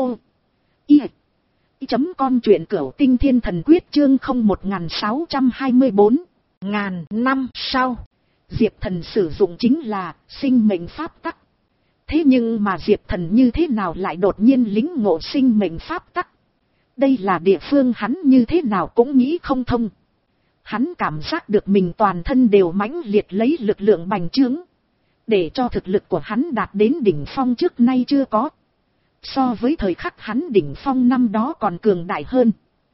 i chấm com, truyện Cửu Tinh Thiên Thần Quyết chương không một sáu hai bốn. Ngàn năm sau, Diệp Thần sử dụng chính là sinh mệnh pháp tắc. Thế nhưng mà Diệp Thần như thế nào lại đột nhiên lĩnh ngộ sinh mệnh pháp tắc? Đây là địa phương hắn như thế nào cũng nghĩ không thông. Hắn cảm giác được mình toàn thân đều mãnh liệt lấy lực lượng bành trướng, để cho thực lực của hắn đạt đến đỉnh phong trước nay chưa có. So với thời khắc hắn đỉnh phong năm đó còn cường đại hơn.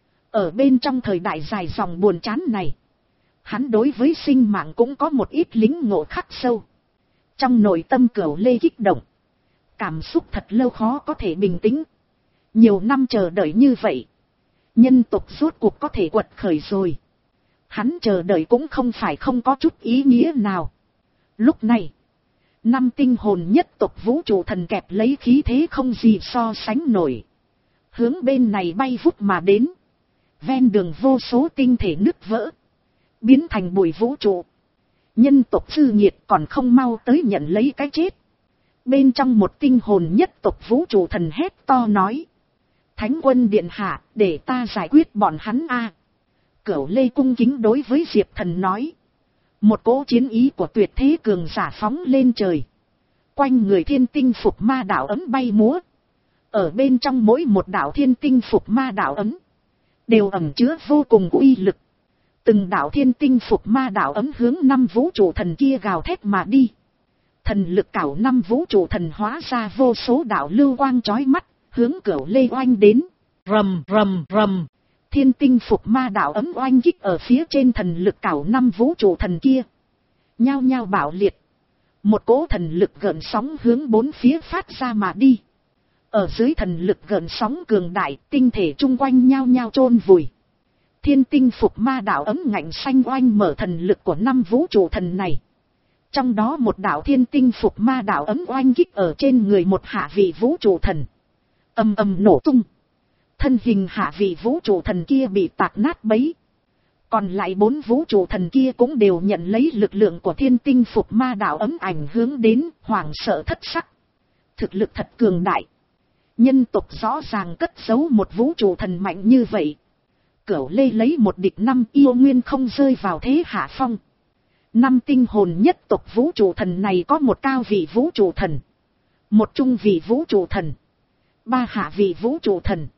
Ở bên trong thời đại dài dòng buồn chán này, hắn đối với sinh mạng cũng có một ít lĩnh ngộ khắc sâu. Trong nội tâm Cửu Lê kích động, cảm xúc thật lâu khó có thể bình tĩnh. Nhiều năm chờ đợi như vậy, nhân tộc rốt cuộc có thể quật khởi rồi. Hắn chờ đợi cũng không phải không có chút ý nghĩa nào. Lúc này, năm tinh hồn nhất tộc vũ trụ thần kẹp lấy khí thế không gì so sánh nổi, hướng bên này bay vút mà đến. Ven đường vô số tinh thể nứt vỡ, biến thành bụi vũ trụ. Nhân tộc dư nhiệt còn không mau tới nhận lấy cái chết. Bên trong một tinh hồn nhất tộc vũ trụ thần hét to nói: Thánh quân điện hạ, để ta giải quyết bọn hắn a. Cửu Lê cung kính đối với Diệp Thần nói. Một cỗ chiến ý của tuyệt thế cường giả phóng lên trời. Quanh người thiên tinh phục ma đạo ấm bay múa. Ở bên trong mỗi một đạo thiên tinh phục ma đạo ấm, đều ẩn chứa vô cùng uy lực. Từng đạo thiên tinh phục ma đạo ấm hướng năm vũ trụ thần kia gào thét mà đi. Thần lực cảo năm vũ trụ thần hóa ra vô số đạo lưu quang chói mắt, hướng Cửu Lê oanh đến. Rầm rầm rầm. Thiên tinh phục ma đạo ấm oanh kích ở phía trên thần lực cảo năm vũ trụ thần kia, nhao nhao bạo liệt. Một cỗ thần lực gợn sóng hướng bốn phía phát ra mà đi. Ở dưới thần lực gợn sóng cường đại, tinh thể chung quanh nhao nhao chôn vùi. Thiên tinh phục ma đạo ấm ngạnh xanh oanh mở thần lực của năm vũ trụ thần này. Trong đó một đạo thiên tinh phục ma đạo ấm oanh kích ở trên người một hạ vị vũ trụ thần, ầm ầm nổ tung. Thân hình hạ vị vũ trụ thần kia bị tạc nát bấy. Còn lại bốn vũ trụ thần kia cũng đều nhận lấy lực lượng của thiên tinh phục ma đạo ấm ảnh hướng đến, hoảng sợ thất sắc. Thực lực thật cường đại. Nhân tộc rõ ràng cất giấu một vũ trụ thần mạnh như vậy. Cửu Lê lấy một địch năm, yêu nguyên không rơi vào thế hạ phong. Năm tinh hồn nhất tộc vũ trụ thần này có một cao vị vũ trụ thần, một trung vị vũ trụ thần, ba hạ vị vũ trụ thần.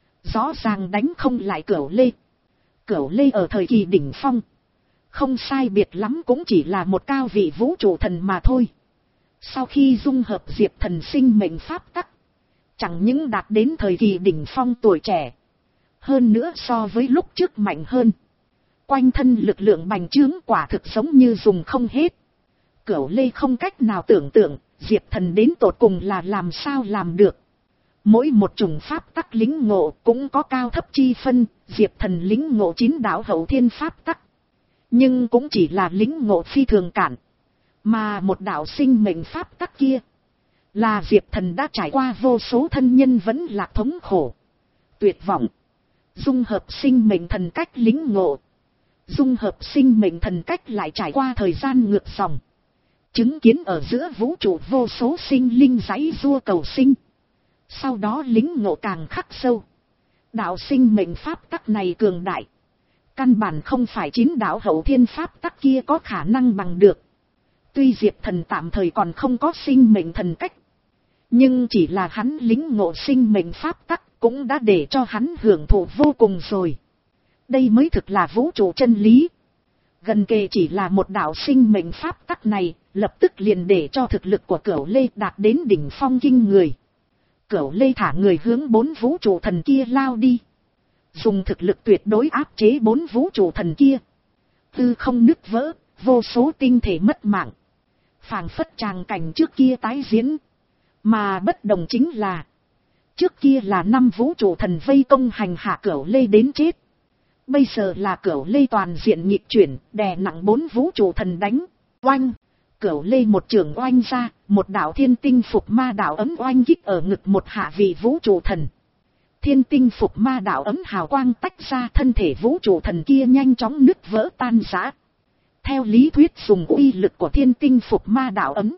Rõ ràng đánh không lại Cửu Lê. Cửu Lê ở thời kỳ đỉnh phong, không sai biệt lắm cũng chỉ là một cao vị vũ trụ thần mà thôi. Sau khi dung hợp Diệp Thần sinh mệnh pháp tắc, chẳng những đạt đến thời kỳ đỉnh phong tuổi trẻ, hơn nữa so với lúc trước mạnh hơn. Quanh thân lực lượng bành trướng quả thực giống như dùng không hết. Cửu Lê không cách nào tưởng tượng Diệp Thần đến tột cùng là làm sao làm được. Mỗi một chủng pháp tắc lĩnh ngộ cũng có cao thấp chi phân. Diệp Thần lĩnh ngộ chín đạo hậu thiên pháp tắc, nhưng cũng chỉ là lĩnh ngộ phi thường cản. Mà một đạo sinh mệnh pháp tắc kia, là Diệp Thần đã trải qua vô số thân nhân vẫn lạc thống khổ, tuyệt vọng. Dung hợp sinh mệnh thần cách lĩnh ngộ, dung hợp sinh mệnh thần cách lại trải qua thời gian ngược dòng, chứng kiến ở giữa vũ trụ vô số sinh linh giãy giụa cầu sinh. Sau đó lĩnh ngộ càng khắc sâu. Đạo sinh mệnh pháp tắc này cường đại, căn bản không phải chín đạo hậu thiên pháp tắc kia có khả năng bằng được. Tuy Diệp Thần tạm thời còn không có sinh mệnh thần cách, nhưng chỉ là hắn lĩnh ngộ sinh mệnh pháp tắc cũng đã để cho hắn hưởng thụ vô cùng rồi. Đây mới thực là vũ trụ chân lý. Gần kề chỉ là một đạo sinh mệnh pháp tắc này, lập tức liền để cho thực lực của Cửu Lê đạt đến đỉnh phong kinh người. Cửu Lê thả người hướng bốn vũ trụ thần kia lao đi, dùng thực lực tuyệt đối áp chế bốn vũ trụ thần kia. Tư không nứt vỡ, vô số tinh thể mất mạng, phảng phất tràng cảnh trước kia tái diễn. Mà bất đồng chính là, trước kia là năm vũ trụ thần vây công hành hạ Cửu Lê đến chết. Bây giờ là Cửu Lê toàn diện nghịch chuyển, đè nặng bốn vũ trụ thần đánh. Oanh! Cửu Lê một trường oanh ra, một đạo thiên tinh phục ma đạo ấm oanh kích ở ngực một hạ vị vũ trụ thần. Thiên tinh phục ma đạo ấm hào quang tách ra, thân thể vũ trụ thần kia nhanh chóng nứt vỡ tan rã. Theo lý thuyết dùng uy lực của thiên tinh phục ma đạo ấm,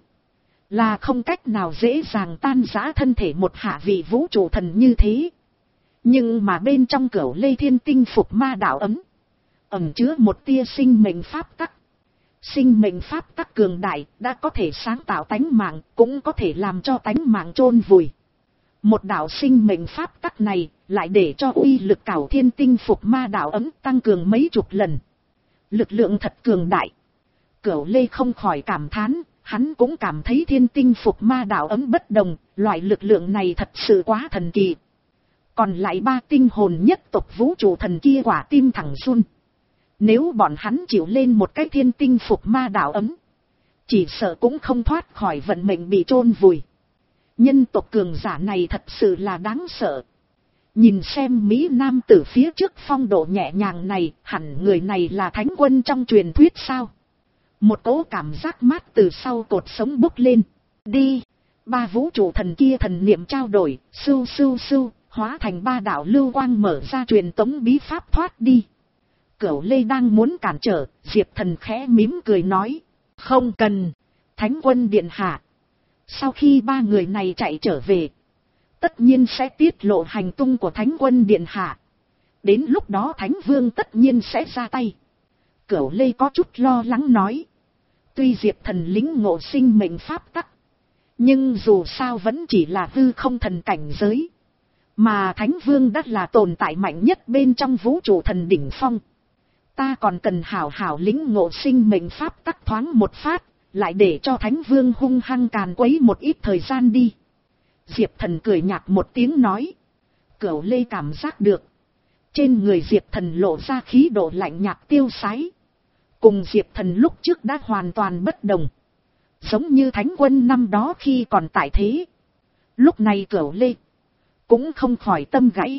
là không cách nào dễ dàng tan rã thân thể một hạ vị vũ trụ thần như thế. Nhưng mà bên trong Cửu Lê thiên tinh phục ma đạo ấm, ẩn chứa một tia sinh mệnh pháp tắc. Sinh mệnh pháp tắc cường đại, đã có thể sáng tạo tánh mạng, cũng có thể làm cho tánh mạng chôn vùi. Một đạo sinh mệnh pháp tắc này, lại để cho uy lực cảo thiên tinh phục ma đạo ấm tăng cường mấy chục lần. Lực lượng thật cường đại. Cửu Lê không khỏi cảm thán, hắn cũng cảm thấy thiên tinh phục ma đạo ấm bất đồng, loại lực lượng này thật sự quá thần kỳ. Còn lại ba tinh hồn nhất tộc vũ trụ thần kia quả tim thẳng run. Nếu bọn hắn chịu lên một cái thiên tinh phục ma đạo ấm, chỉ sợ cũng không thoát khỏi vận mệnh bị chôn vùi. Nhân tộc cường giả này thật sự là đáng sợ. Nhìn xem Mỹ Nam tử phía trước phong độ nhẹ nhàng này, hẳn người này là thánh quân trong truyền thuyết sao? Một cỗ cảm giác mát từ sau cột sống bốc lên. Đi! Ba vũ trụ thần kia thần niệm trao đổi, sưu sưu sưu, hóa thành ba đạo lưu quang mở ra truyền tống bí pháp thoát đi. Cửu Lê đang muốn cản trở, Diệp Thần khẽ mím cười nói. Không cần, Thánh quân điện hạ. Sau khi ba người này chạy trở về, tất nhiên sẽ tiết lộ hành tung của Thánh quân điện hạ. Đến lúc đó Thánh vương tất nhiên sẽ ra tay. Cửu Lê có chút lo lắng nói. Tuy Diệp Thần lĩnh ngộ sinh mệnh pháp tắc, nhưng dù sao vẫn chỉ là hư không thần cảnh giới. Mà Thánh vương đã là tồn tại mạnh nhất bên trong vũ trụ thần đỉnh phong. Ta còn cần hảo hảo lĩnh ngộ sinh mệnh pháp tắc thoáng một phát, lại để cho Thánh vương hung hăng càn quấy một ít thời gian đi. Diệp Thần cười nhạt một tiếng nói. Cửu Lê cảm giác được. Trên người Diệp Thần lộ ra khí độ lạnh nhạt tiêu sái. Cùng Diệp Thần lúc trước đã hoàn toàn bất đồng. Giống như Thánh quân năm đó khi còn tại thế. Lúc này Cửu Lê cũng không khỏi tâm gãy.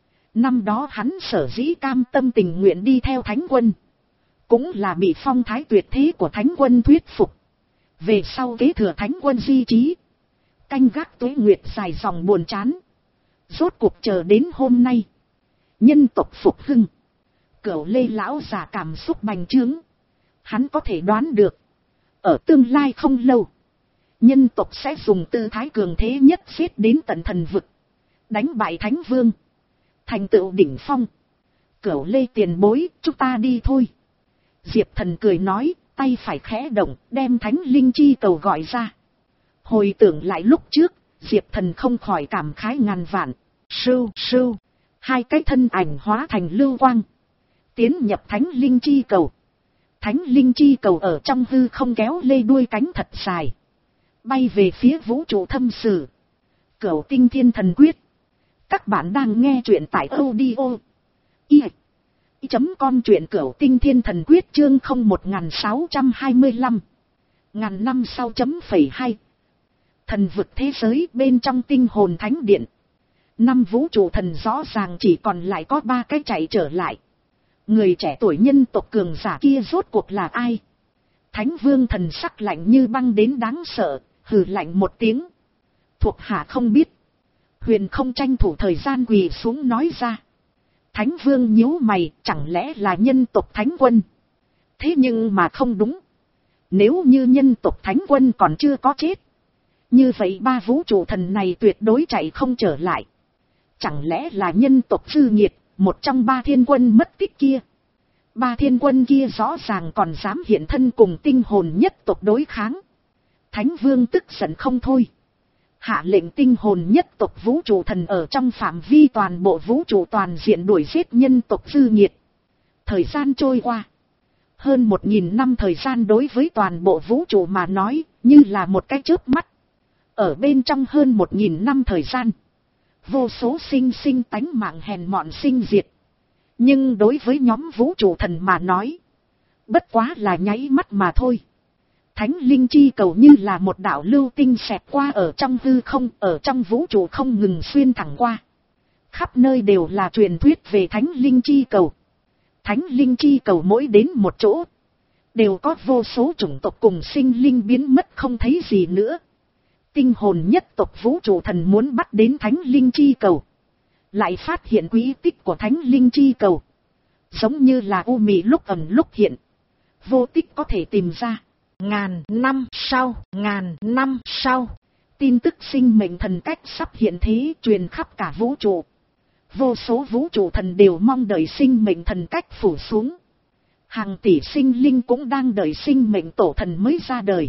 Năm đó hắn sở dĩ cam tâm tình nguyện đi theo Thánh quân, cũng là bị phong thái tuyệt thế của Thánh quân thuyết phục. Về sau kế thừa Thánh quân di trí, canh gác tuế nguyệt dài dòng buồn chán. Rốt cuộc chờ đến hôm nay, nhân tộc phục hưng. Cửu Lê lão già cảm xúc bành trướng. Hắn có thể đoán được, ở tương lai không lâu, nhân tộc sẽ dùng tư thái cường thế nhất giết đến tận thần vực, đánh bại Thánh vương, thành tựu đỉnh phong. Cửu Lê tiền bối, chúng ta đi thôi. Diệp Thần cười nói, tay phải khẽ động, đem Thánh linh chi cầu gọi ra. Hồi tưởng lại lúc trước, Diệp Thần không khỏi cảm khái ngàn vạn. Sưu sưu, hai cái thân ảnh hóa thành lưu quang, tiến nhập Thánh linh chi cầu. Thánh linh chi cầu ở trong hư không kéo lê đuôi cánh thật dài, bay về phía vũ trụ thâm sử. Cửu tinh thiên thần quyết. Các bạn đang nghe truyện tại audio i chấm com truyện Cửu tinh thiên thần quyết chương không một sáu hai lăm. Ngàn năm sau chấm phẩy hai. Thần vực thế giới bên trong tinh hồn thánh điện. Năm vũ trụ thần rõ ràng chỉ còn lại có ba cái chạy trở lại. Người trẻ tuổi nhân tộc cường giả kia rốt cuộc là ai? Thánh vương thần sắc lạnh như băng đến đáng sợ, hừ lạnh một tiếng. Thuộc hạ không biết. Huyền không tranh thủ thời gian quỳ xuống nói ra. Thánh vương nhíu mày, chẳng lẽ là nhân tộc thánh quân? Thế nhưng mà không đúng. Nếu như nhân tộc thánh quân còn chưa có chết, như vậy ba vũ trụ thần này tuyệt đối chạy không trở lại. Chẳng lẽ là nhân tộc dư nhiệt, một trong ba thiên quân mất tích kia? Ba thiên quân kia rõ ràng còn dám hiện thân cùng tinh hồn nhất tộc đối kháng. Thánh vương tức giận không thôi. Hạ lệnh tinh hồn nhất tộc vũ trụ thần ở trong phạm vi toàn bộ vũ trụ toàn diện đuổi giết nhân tộc dư nhiệt. Thời gian trôi qua. Hơn một nghìn năm thời gian đối với toàn bộ vũ trụ mà nói, như là một cái chớp mắt. Ở bên trong hơn một nghìn năm thời gian, vô số sinh sinh tánh mạng hèn mọn sinh diệt. Nhưng đối với nhóm vũ trụ thần mà nói, bất quá là nháy mắt mà thôi. Thánh linh chi cầu như là một đạo lưu tinh xẹt qua ở trong hư không, ở trong vũ trụ không ngừng xuyên thẳng qua. Khắp nơi đều là truyền thuyết về thánh linh chi cầu. Thánh linh chi cầu mỗi đến một chỗ, đều có vô số chủng tộc cùng sinh linh biến mất không thấy gì nữa. Tinh hồn nhất tộc vũ trụ thần muốn bắt đến thánh linh chi cầu, lại phát hiện quý tích của thánh linh chi cầu. Giống như là u mị lúc ẩn lúc hiện, vô tích có thể tìm ra. Ngàn năm sau, ngàn năm sau, tin tức sinh mệnh thần cách sắp hiện thế truyền khắp cả vũ trụ. Vô số vũ trụ thần đều mong đợi sinh mệnh thần cách phủ xuống. Hàng tỷ sinh linh cũng đang đợi sinh mệnh tổ thần mới ra đời.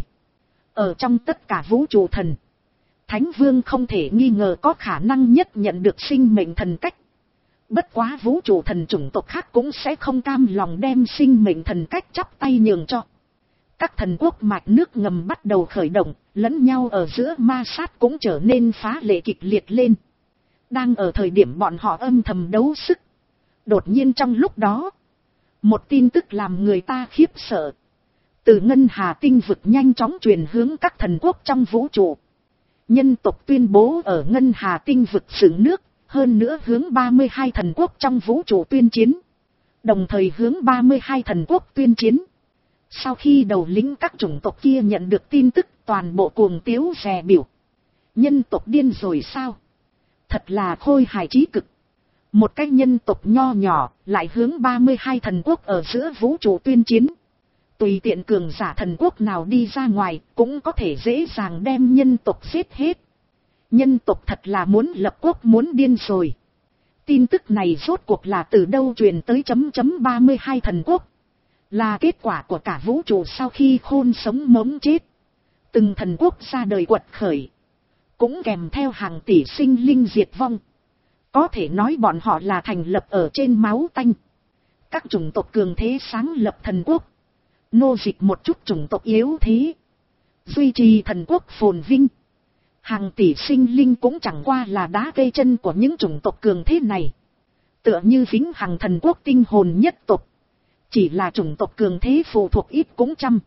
Ở trong tất cả vũ trụ thần, Thánh Vương không thể nghi ngờ có khả năng nhất nhận được sinh mệnh thần cách. Bất quá vũ trụ thần chủng tộc khác cũng sẽ không cam lòng đem sinh mệnh thần cách chắp tay nhường cho. Các thần quốc mạch nước ngầm bắt đầu khởi động, lẫn nhau ở giữa ma sát cũng trở nên phá lệ kịch liệt lên. Đang ở thời điểm bọn họ âm thầm đấu sức, đột nhiên trong lúc đó, một tin tức làm người ta khiếp sợ. Từ Ngân Hà tinh vực nhanh chóng truyền hướng các thần quốc trong vũ trụ. Nhân tộc tuyên bố ở Ngân Hà tinh vực dựng nước, hơn nữa hướng ba mươi hai thần quốc trong vũ trụ tuyên chiến. Đồng thời hướng ba mươi hai thần quốc tuyên chiến. Sau khi đầu lĩnh các chủng tộc kia nhận được tin tức, toàn bộ cuồng tiếu rè biểu. Nhân tộc điên rồi sao? Thật là khôi hài trí cực. Một cái nhân tộc nho nhỏ lại hướng ba mươi hai thần quốc ở giữa vũ trụ tuyên chiến. Tùy tiện cường giả thần quốc nào đi ra ngoài cũng có thể dễ dàng đem nhân tộc giết hết. Nhân tộc thật là muốn lập quốc muốn điên rồi. Tin tức này rốt cuộc là từ đâu truyền tới chấm chấm ba mươi hai thần quốc. Là kết quả của cả vũ trụ sau khi khôn sống mống chết. Từng thần quốc ra đời quật khởi. Cũng kèm theo hàng tỷ sinh linh diệt vong. Có thể nói bọn họ là thành lập ở trên máu tanh. Các chủng tộc cường thế sáng lập thần quốc. Nô dịch một chút chủng tộc yếu thế. Duy trì thần quốc phồn vinh. Hàng tỷ sinh linh cũng chẳng qua là đá cây chân của những chủng tộc cường thế này. Tựa như vĩnh hằng thần quốc tinh hồn nhất tộc. Chỉ là chủng tộc cường thế phụ thuộc ít cũng trăm.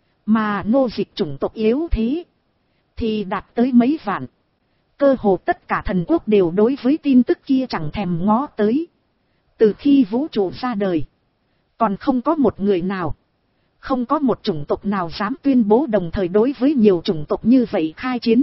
Mà nô dịch chủng tộc yếu thế thì đạt tới mấy vạn. Cơ hồ tất cả thần quốc đều đối với tin tức kia chẳng thèm ngó tới. Từ khi vũ trụ ra đời, còn không có một người nào, không có một chủng tộc nào dám tuyên bố đồng thời đối với nhiều chủng tộc như vậy khai chiến.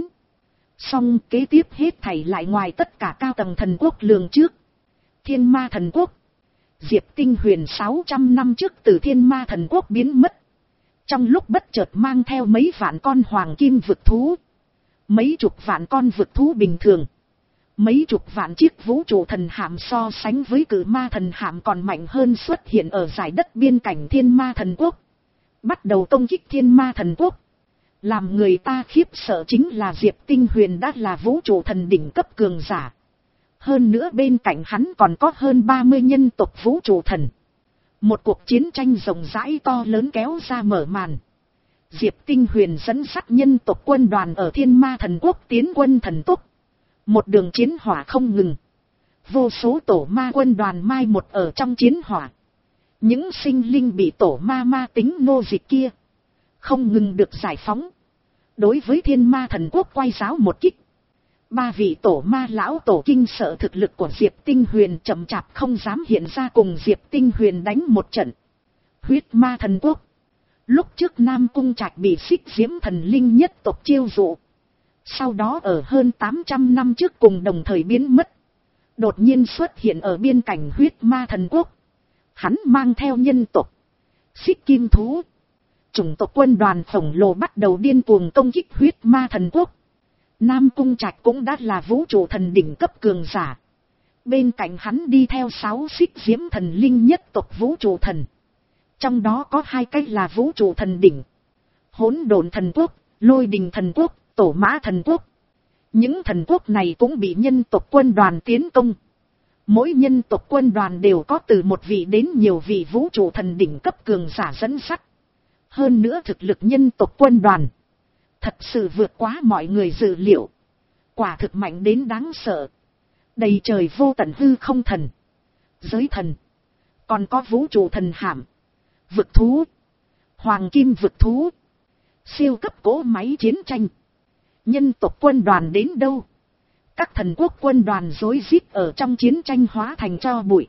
Song kế tiếp hết thảy lại ngoài tất cả cao tầng thần quốc lường trước. Thiên Ma thần quốc. Diệp Tinh Huyền sáu trăm năm trước từ Thiên Ma thần quốc biến mất. Trong lúc bất chợt mang theo mấy vạn con hoàng kim vực thú. Mấy chục vạn con vực thú bình thường. Mấy chục vạn chiếc vũ trụ thần hạm so sánh với cử ma thần hạm còn mạnh hơn xuất hiện ở giải đất biên cảnh Thiên Ma thần quốc. Bắt đầu công kích Thiên Ma thần quốc. Làm người ta khiếp sợ chính là Diệp Tinh Huyền đã là vũ trụ thần đỉnh cấp cường giả. Hơn nữa bên cạnh hắn còn có hơn ba mươi nhân tộc vũ trụ thần. Một cuộc chiến tranh rộng rãi to lớn kéo ra mở màn. Diệp Tinh Huyền dẫn dắt nhân tộc quân đoàn ở Thiên Ma thần quốc tiến quân thần tốc. Một đường chiến hỏa không ngừng. Vô số tổ ma quân đoàn mai một ở trong chiến hỏa. Những sinh linh bị tổ ma ma tính nô dịch kia không ngừng được giải phóng. Đối với Thiên Ma thần quốc quay giáo một kích. Ba vị tổ ma lão tổ kinh sợ thực lực của Diệp Tinh Huyền chậm chạp không dám hiện ra cùng Diệp Tinh Huyền đánh một trận. Huyết Ma thần quốc. Lúc trước Nam Cung Trạch bị Xích Diễm thần linh nhất tộc chiêu dụ. Sau đó ở hơn tám trăm năm trước cùng đồng thời biến mất. Đột nhiên xuất hiện ở biên cảnh Huyết Ma thần quốc. Hắn mang theo nhân tộc, xích kim thú. Chủng tộc quân đoàn khổng lồ bắt đầu điên cuồng công kích Huyết Ma thần quốc. Nam Cung Trạch cũng đã là vũ trụ thần đỉnh cấp cường giả. Bên cạnh hắn đi theo sáu xích diễm thần linh nhất tộc vũ trụ thần. Trong đó có hai cái là vũ trụ thần đỉnh. Hỗn độn thần quốc, Lôi đình thần quốc, Tổ Mã thần quốc. Những thần quốc này cũng bị nhân tộc quân đoàn tiến công. Mỗi nhân tộc quân đoàn đều có từ một vị đến nhiều vị vũ trụ thần đỉnh cấp cường giả dẫn sắt. Hơn nữa thực lực nhân tộc quân đoàn thật sự vượt quá mọi người dự liệu. Quả thực mạnh đến đáng sợ. Đầy trời vô tận hư không thần, giới thần, còn có vũ trụ thần hạm, vực thú, hoàng kim vực thú, siêu cấp cỗ máy chiến tranh. Nhân tộc quân đoàn đến đâu, các thần quốc quân đoàn rối rít ở trong chiến tranh hóa thành tro bụi.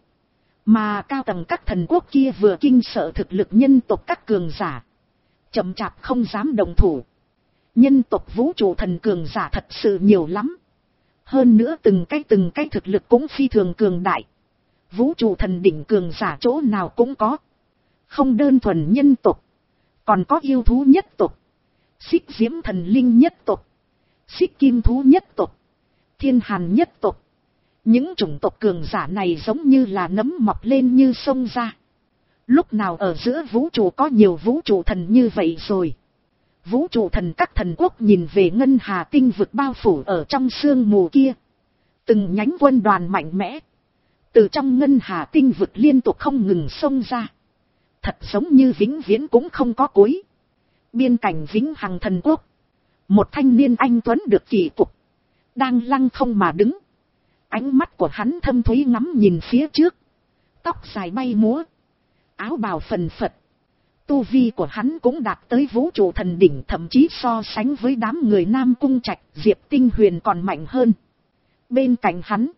Mà cao tầng các thần quốc kia vừa kinh sợ thực lực nhân tộc các cường giả, chậm chạp không dám động thủ. Nhân tộc vũ trụ thần cường giả thật sự nhiều lắm. Hơn nữa từng cái từng cái thực lực cũng phi thường cường đại. Vũ trụ thần đỉnh cường giả chỗ nào cũng có. Không đơn thuần nhân tộc, còn có yêu thú nhất tộc, xích diễm thần linh nhất tộc, xích kim thú nhất tộc, thiên hàn nhất tộc. Những chủng tộc cường giả này giống như là nấm mọc lên như sông ra. Lúc nào ở giữa vũ trụ có nhiều vũ trụ thần như vậy rồi. Vũ trụ thần các thần quốc nhìn về ngân hà tinh vực bao phủ ở trong sương mù kia. Từng nhánh quân đoàn mạnh mẽ. Từ trong ngân hà tinh vực liên tục không ngừng xông ra. Thật giống như vĩnh viễn cũng không có cuối. Biên cảnh vĩnh hằng thần quốc. Một thanh niên anh tuấn được kỳ cục. Đang lăng không mà đứng. Ánh mắt của hắn thâm thúy ngắm nhìn phía trước. Tóc dài bay múa. Áo bào phần phật. Tu vi của hắn cũng đạt tới vũ trụ thần đỉnh, thậm chí so sánh với đám người Nam Cung Trạch, Diệp Tinh Huyền còn mạnh hơn. Bên cạnh hắn,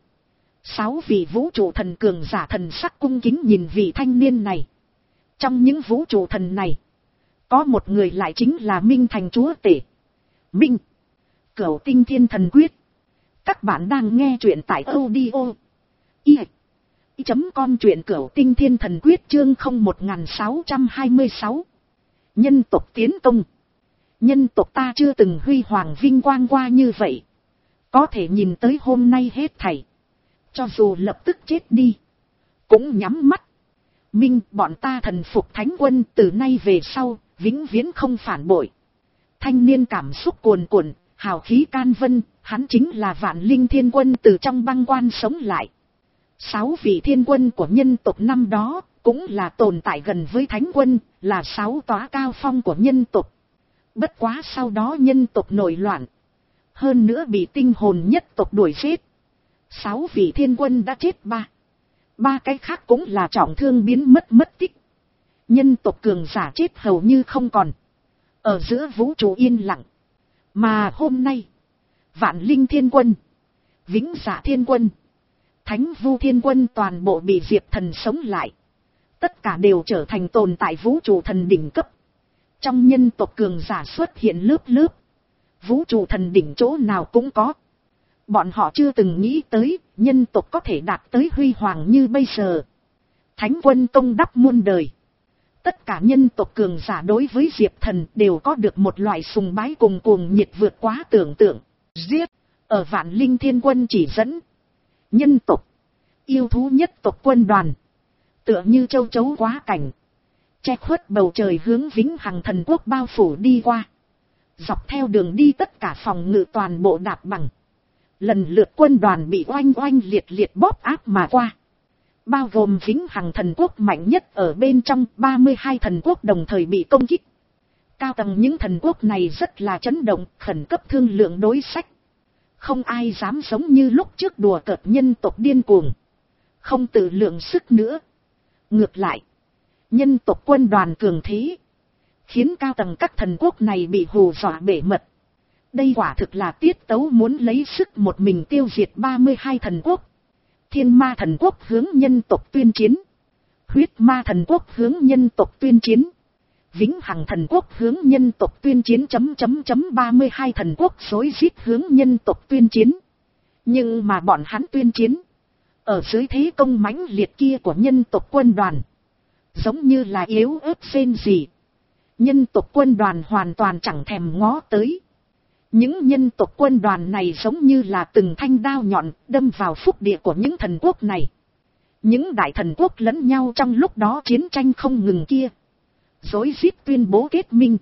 sáu vị vũ trụ thần cường giả thần sắc cung kính nhìn vị thanh niên này. Trong những vũ trụ thần này, có một người lại chính là Minh Thành Chúa Tể. Minh, Cửu Tinh Thiên Thần Quyết. Các bạn đang nghe truyện tại audio i chấm com truyện Cửu Tinh Thiên Thần Quyết chương không một sáu hai sáu. Nhân tộc tiến công. Nhân tộc ta chưa từng huy hoàng vinh quang qua như vậy. Có thể nhìn tới hôm nay hết thảy. Cho dù lập tức chết đi, cũng nhắm mắt. Minh, bọn ta thần phục Thánh Quân, từ nay về sau, vĩnh viễn không phản bội. Thanh niên cảm xúc cuồn cuộn, hào khí can vân, hắn chính là Vạn Linh Thiên Quân từ trong băng quan sống lại. Sáu vị thiên quân của nhân tộc năm đó, cũng là tồn tại gần với Thánh Quân, là sáu tóa cao phong của nhân tộc. Bất quá sau đó nhân tộc nổi loạn. Hơn nữa bị tinh hồn nhất tộc đuổi giết. Sáu vị thiên quân đã chết ba. Ba cái khác cũng là trọng thương biến mất mất tích. Nhân tộc cường giả chết hầu như không còn. Ở giữa vũ trụ yên lặng. Mà hôm nay, Vạn Linh Thiên Quân, Vĩnh Dạ Thiên Quân, Thánh Vu Thiên Quân toàn bộ bị Diệp Thần sống lại. Tất cả đều trở thành tồn tại vũ trụ thần đỉnh cấp. Trong nhân tộc cường giả xuất hiện lớp lớp. Vũ trụ thần đỉnh chỗ nào cũng có. Bọn họ chưa từng nghĩ tới nhân tộc có thể đạt tới huy hoàng như bây giờ. Thánh Quân công đắp muôn đời. Tất cả nhân tộc cường giả đối với Diệp Thần đều có được một loại sùng bái cùng cuồng nhiệt vượt quá tưởng tượng. Giết, ở Vạn Linh Thiên Quân chỉ dẫn. Nhân tộc, yêu thú nhất tộc quân đoàn. Tựa như châu chấu quá cảnh. Che khuất bầu trời hướng Vĩnh Hằng Thần Quốc bao phủ đi qua. Dọc theo đường đi tất cả phòng ngự toàn bộ đạp bằng. Lần lượt quân đoàn bị oanh oanh liệt liệt bóp áp mà qua. Bao gồm Vĩnh Hằng Thần Quốc mạnh nhất ở bên trong, ba mươi hai thần quốc đồng thời bị công kích. Cao tầng những thần quốc này rất là chấn động, khẩn cấp thương lượng đối sách. Không ai dám giống như lúc trước đùa cợt nhân tộc điên cuồng. Không tự lượng sức nữa. Ngược lại, nhân tộc quân đoàn cường thế, khiến cao tầng các thần quốc này bị hù dọa bể mật. Đây quả thực là tiết tấu muốn lấy sức một mình tiêu diệt ba mươi hai thần quốc. Thiên Ma Thần Quốc hướng nhân tộc tuyên chiến. Huyết Ma Thần Quốc hướng nhân tộc tuyên chiến. Vĩnh Hằng Thần Quốc hướng nhân tộc tuyên chiến chấm chấm chấm ba mươi hai thần quốc rối rít hướng nhân tộc tuyên chiến. Nhưng mà bọn hắn tuyên chiến. Ở dưới thế công mãnh liệt kia của nhân tộc quân đoàn. Giống như là yếu ớt phên gì. Nhân tộc quân đoàn hoàn toàn chẳng thèm ngó tới. Những nhân tộc quân đoàn này giống như là từng thanh đao nhọn đâm vào phúc địa của những thần quốc này. Những đại thần quốc lẫn nhau trong lúc đó chiến tranh không ngừng kia. Rối rít tuyên bố kết minh.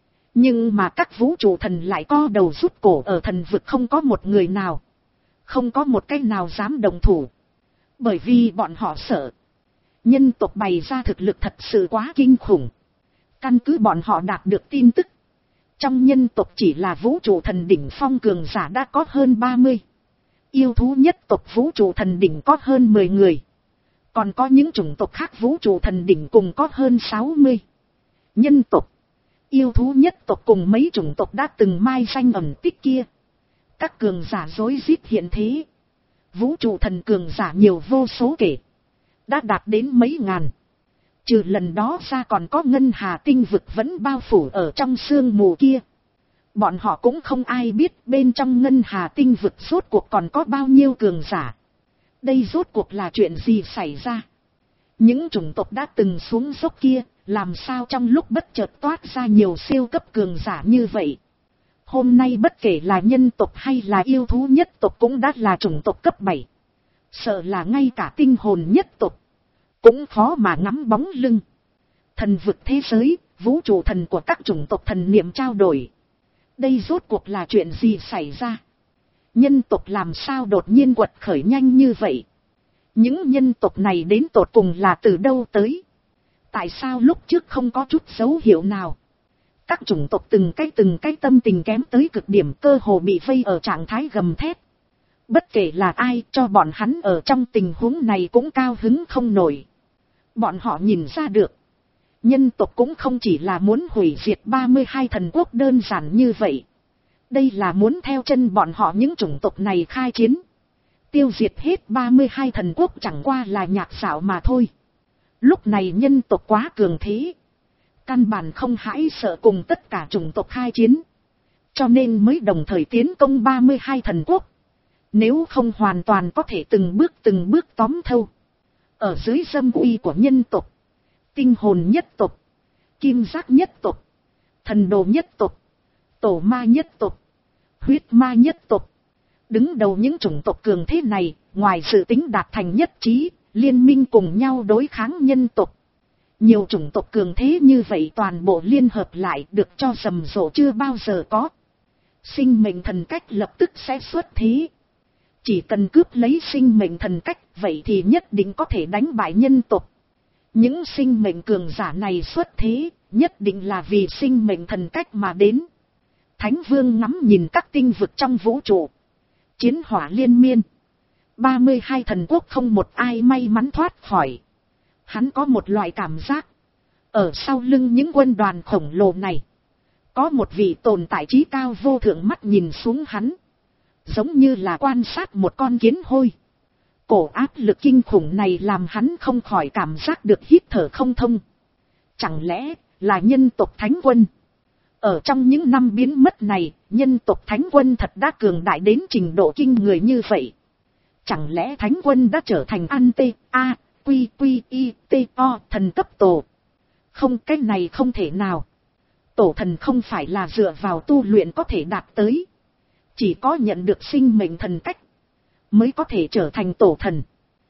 Nhưng mà các vũ trụ thần lại co đầu rút cổ ở thần vực không có một người nào. Không có một cái nào dám đồng thủ. Bởi vì bọn họ sợ. Nhân tộc bày ra thực lực thật sự quá kinh khủng. Căn cứ bọn họ đạt được tin tức. Trong nhân tộc chỉ là vũ trụ thần đỉnh phong cường giả đã có hơn ba mươi. Yêu thú nhất tộc vũ trụ thần đỉnh có hơn mười người. Còn có những chủng tộc khác vũ trụ thần đỉnh cùng có hơn sáu mươi. Nhân tộc, yêu thú nhất tộc cùng mấy chủng tộc đã từng mai danh ẩn tích kia. Các cường giả rối rít hiện thế. Vũ trụ thần cường giả nhiều vô số kể. Đã đạt đến mấy ngàn. Trừ lần đó ra còn có ngân hà tinh vực vẫn bao phủ ở trong sương mù kia. Bọn họ cũng không ai biết bên trong ngân hà tinh vực rốt cuộc còn có bao nhiêu cường giả. Đây rốt cuộc là chuyện gì xảy ra? Những chủng tộc đã từng xuống dốc kia, làm sao trong lúc bất chợt toát ra nhiều siêu cấp cường giả như vậy? Hôm nay bất kể là nhân tộc hay là yêu thú nhất tộc cũng đã là chủng tộc cấp bảy. Sợ là ngay cả tinh hồn nhất tộc cũng khó mà ngắm bóng lưng. Thần vực thế giới, vũ trụ thần của các chủng tộc thần niệm trao đổi. Đây rốt cuộc là chuyện gì xảy ra? Nhân tộc làm sao đột nhiên quật khởi nhanh như vậy? Những nhân tộc này đến tột cùng là từ đâu tới? Tại sao lúc trước không có chút dấu hiệu nào? Các chủng tộc từng cái từng cái tâm tình kém tới cực điểm, cơ hồ bị vây ở trạng thái gầm thét. Bất kể là ai, cho bọn hắn ở trong tình huống này cũng cao hứng không nổi. Bọn họ nhìn ra được, nhân tộc cũng không chỉ là muốn hủy diệt ba mươi hai thần quốc đơn giản như vậy. Đây là muốn theo chân bọn họ những chủng tộc này khai chiến. Tiêu diệt hết ba mươi hai thần quốc chẳng qua là nhạc xảo mà thôi. Lúc này nhân tộc quá cường thế, căn bản không hãi sợ cùng tất cả chủng tộc khai chiến, cho nên mới đồng thời tiến công ba mươi hai thần quốc. Nếu không hoàn toàn có thể từng bước từng bước tóm thâu. Ở dưới dâm uy của nhân tộc, tinh hồn nhất tộc, kim giác nhất tộc, thần đồ nhất tộc, tổ ma nhất tộc, huyết ma nhất tộc, đứng đầu những chủng tộc cường thế này, ngoài sự tính đạt thành nhất trí, liên minh cùng nhau đối kháng nhân tộc. Nhiều chủng tộc cường thế như vậy toàn bộ liên hợp lại được cho rầm rộ chưa bao giờ có. Sinh mệnh thần cách lập tức sẽ xuất thế. Chỉ cần cướp lấy sinh mệnh thần cách, vậy thì nhất định có thể đánh bại nhân tộc. Những sinh mệnh cường giả này xuất thế, nhất định là vì sinh mệnh thần cách mà đến. Thánh Vương ngắm nhìn các tinh vực trong vũ trụ. Chiến hỏa liên miên. ba mươi hai thần quốc không một ai may mắn thoát khỏi. Hắn có một loại cảm giác. Ở sau lưng những quân đoàn khổng lồ này, có một vị tồn tại trí cao vô thượng mắt nhìn xuống hắn. Giống như là quan sát một con kiến hôi. Cổ áp lực kinh khủng này làm hắn không khỏi cảm giác được hít thở không thông. Chẳng lẽ là nhân tộc thánh quân? Ở trong những năm biến mất này, nhân tộc thánh quân thật đã cường đại đến trình độ kinh người như vậy. Chẳng lẽ thánh quân đã trở thành an tê, a, quy quy y, t, o, thần cấp tổ? Không, cái này không thể nào. Tổ thần không phải là dựa vào tu luyện có thể đạt tới. Chỉ có nhận được sinh mệnh thần cách mới có thể trở thành tổ thần.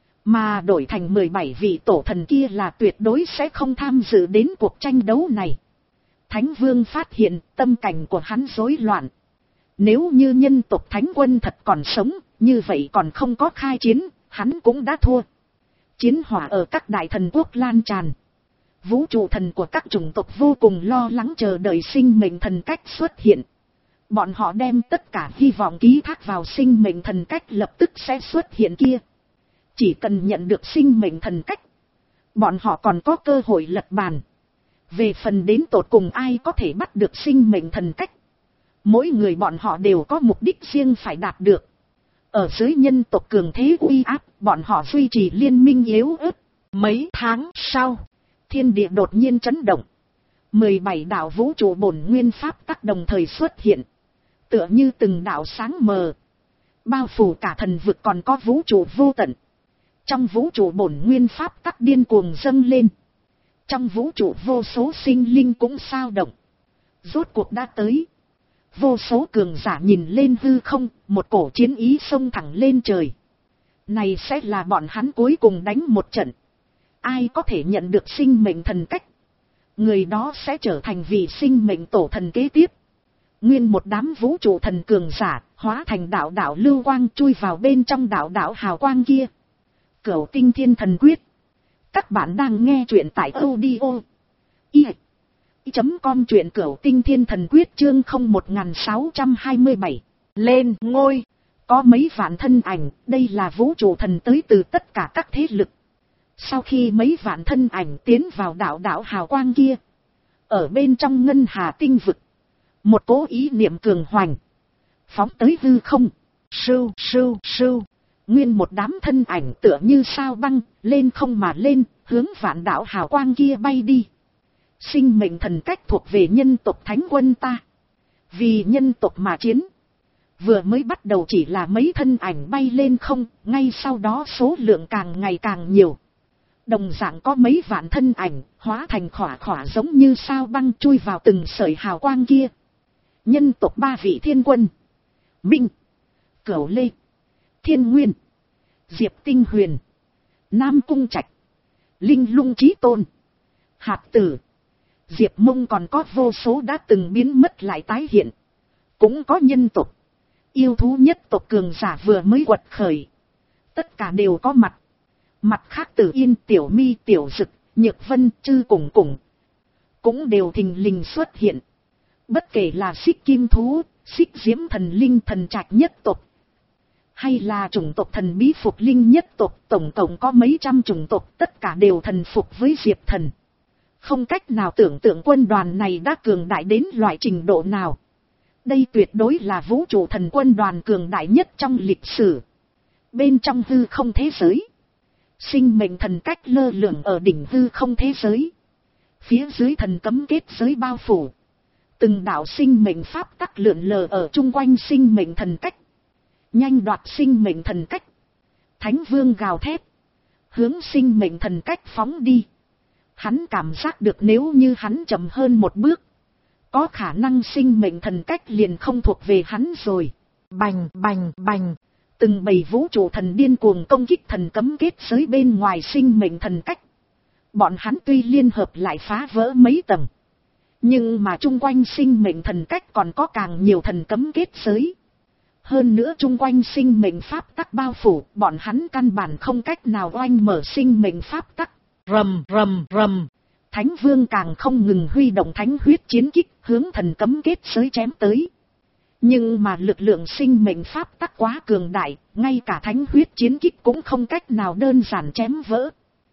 Mà đổi thành mười bảy vị tổ thần kia là tuyệt đối sẽ không tham dự đến cuộc tranh đấu này. Thánh Vương phát hiện tâm cảnh của hắn rối loạn. Nếu như nhân tộc thánh quân thật còn sống, như vậy còn không có khai chiến, hắn cũng đã thua. Chiến hỏa ở các đại thần quốc lan tràn. Vũ trụ thần của các chủng tộc vô cùng lo lắng chờ đợi sinh mệnh thần cách xuất hiện. Bọn họ đem tất cả hy vọng ký thác vào sinh mệnh thần cách lập tức sẽ xuất hiện kia. Chỉ cần nhận được sinh mệnh thần cách, bọn họ còn có cơ hội lật bàn. Về phần đến tột cùng ai có thể bắt được sinh mệnh thần cách, mỗi người bọn họ đều có mục đích riêng phải đạt được. Ở dưới nhân tộc cường thế uy áp, bọn họ duy trì liên minh yếu ớt. Mấy tháng sau, thiên địa đột nhiên chấn động. mười bảy đạo vũ trụ bổn nguyên pháp tắc đồng thời xuất hiện. Tựa như từng đạo sáng mờ, bao phủ cả thần vực còn có vũ trụ vô tận. Trong vũ trụ bổn nguyên pháp tắc điên cuồng dâng lên. Trong vũ trụ vô số sinh linh cũng sao động. Rốt cuộc đã tới. Vô số cường giả nhìn lên hư không, một cổ chiến ý xông thẳng lên trời. Này sẽ là bọn hắn cuối cùng đánh một trận. Ai có thể nhận được sinh mệnh thần cách, người đó sẽ trở thành vị sinh mệnh tổ thần kế tiếp. Nguyên một đám vũ trụ thần cường giả, hóa thành đạo đạo lưu quang chui vào bên trong đạo đạo hào quang kia. Cửu tinh thiên thần quyết. Các bạn đang nghe truyện tại audio i chấm com, truyện cửu tinh thiên thần quyết chương không một sáu hai bảy. Lên ngôi. Có mấy vạn thân ảnh, đây là vũ trụ thần tới từ tất cả các thế lực. Sau khi mấy vạn thân ảnh tiến vào đạo đạo hào quang kia, ở bên trong ngân hà tinh vực, một cố ý niệm cường hoành phóng tới hư không. Sưu sưu sưu. Nguyên một đám thân ảnh tựa như sao băng, lên không mà lên, hướng vạn đạo hào quang kia bay đi. Sinh mệnh thần cách thuộc về nhân tộc thánh quân ta. Vì nhân tộc mà chiến. Vừa mới bắt đầu chỉ là mấy thân ảnh bay lên không, ngay sau đó số lượng càng ngày càng nhiều. Đồng dạng có mấy vạn thân ảnh, hóa thành khỏa khỏa giống như sao băng chui vào từng sợi hào quang kia. Nhân tộc ba vị thiên quân. Minh, Cửu Lê, Thiên Nguyên, Diệp Tinh Huyền, Nam Cung Trạch, Linh Lung Chí Tôn, Hạt tử, Diệp Mông còn có vô số đã từng biến mất lại tái hiện. Cũng có nhân tộc, yêu thú nhất tộc cường giả vừa mới quật khởi. Tất cả đều có mặt. Mặt khác Tử Yên, Tiểu Mi, Tiểu Dực, Nhược Vân, Trư Cùng Cùng cũng đều thình lình xuất hiện. Bất kể là Xích Kim Thú, Xích Diễm Thần Linh thần trạch nhất tộc, hay là chủng tộc thần bí Phục Linh nhất tộc, tổng tổng có mấy trăm chủng tộc, tất cả đều thần phục với Diệp Thần. Không cách nào tưởng tượng quân đoàn này đã cường đại đến loại trình độ nào. Đây tuyệt đối là vũ trụ thần quân đoàn cường đại nhất trong lịch sử. Bên trong hư không thế giới, sinh mệnh thần cách lơ lửng ở đỉnh hư không thế giới. Phía dưới thần cấm kết giới bao phủ. Từng đạo sinh mệnh pháp tắc lượn lờ ở chung quanh sinh mệnh thần cách. Nhanh đoạt sinh mệnh thần cách. Thánh Vương gào thét, hướng sinh mệnh thần cách phóng đi. Hắn cảm giác được nếu như hắn chậm hơn một bước, có khả năng sinh mệnh thần cách liền không thuộc về hắn rồi. Bành bành bành, từng bầy vũ trụ thần điên cuồng công kích thần cấm kết giới bên ngoài sinh mệnh thần cách. Bọn hắn tuy liên hợp lại phá vỡ mấy tầng, nhưng mà chung quanh sinh mệnh thần cách còn có càng nhiều thần cấm kết giới. Hơn nữa chung quanh sinh mệnh pháp tắc bao phủ, bọn hắn căn bản không cách nào oanh mở sinh mệnh pháp tắc. Rầm rầm rầm, Thánh Vương càng không ngừng huy động thánh huyết chiến kích hướng thần cấm kết giới chém tới. Nhưng mà lực lượng sinh mệnh pháp tắc quá cường đại, ngay cả thánh huyết chiến kích cũng không cách nào đơn giản chém vỡ.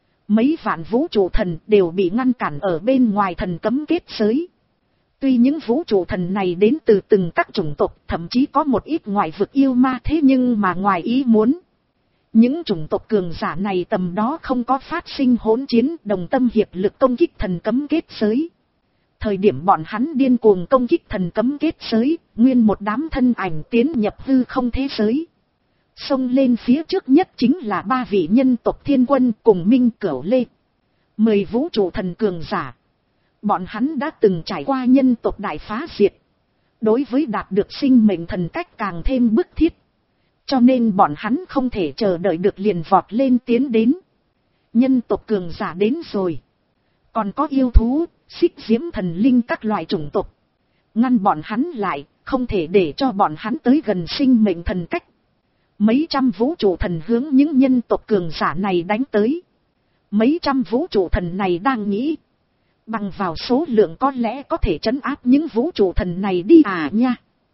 Mấy vạn vũ trụ thần đều bị ngăn cản ở bên ngoài thần cấm kết giới. Tuy những vũ trụ thần này đến từ từng các chủng tộc, thậm chí có một ít ngoại vực yêu ma, thế nhưng mà ngoài ý muốn, những chủng tộc cường giả này tầm đó không có phát sinh hỗn chiến, đồng tâm hiệp lực công kích thần cấm kết giới. Thời điểm bọn hắn điên cuồng công kích thần cấm kết giới, nguyên một đám thân ảnh tiến nhập hư không thế giới. Xông lên phía trước nhất chính là ba vị nhân tộc Thiên Quân cùng Minh Cửu Lê. Mười vũ trụ thần cường giả. Bọn hắn đã từng trải qua nhân tộc đại phá diệt. Đối với đạt được sinh mệnh thần cách càng thêm bức thiết. Cho nên bọn hắn không thể chờ đợi được liền vọt lên tiến đến. Nhân tộc cường giả đến rồi. Còn có yêu thú, Xích Diễm Thần Linh các loại chủng tộc. Ngăn bọn hắn lại, không thể để cho bọn hắn tới gần sinh mệnh thần cách. Mấy trăm vũ trụ thần hướng những nhân tộc cường giả này đánh tới. Mấy trăm vũ trụ thần này đang nghĩ, bằng vào số lượng có lẽ có thể trấn áp những vũ trụ thần này đi à nha.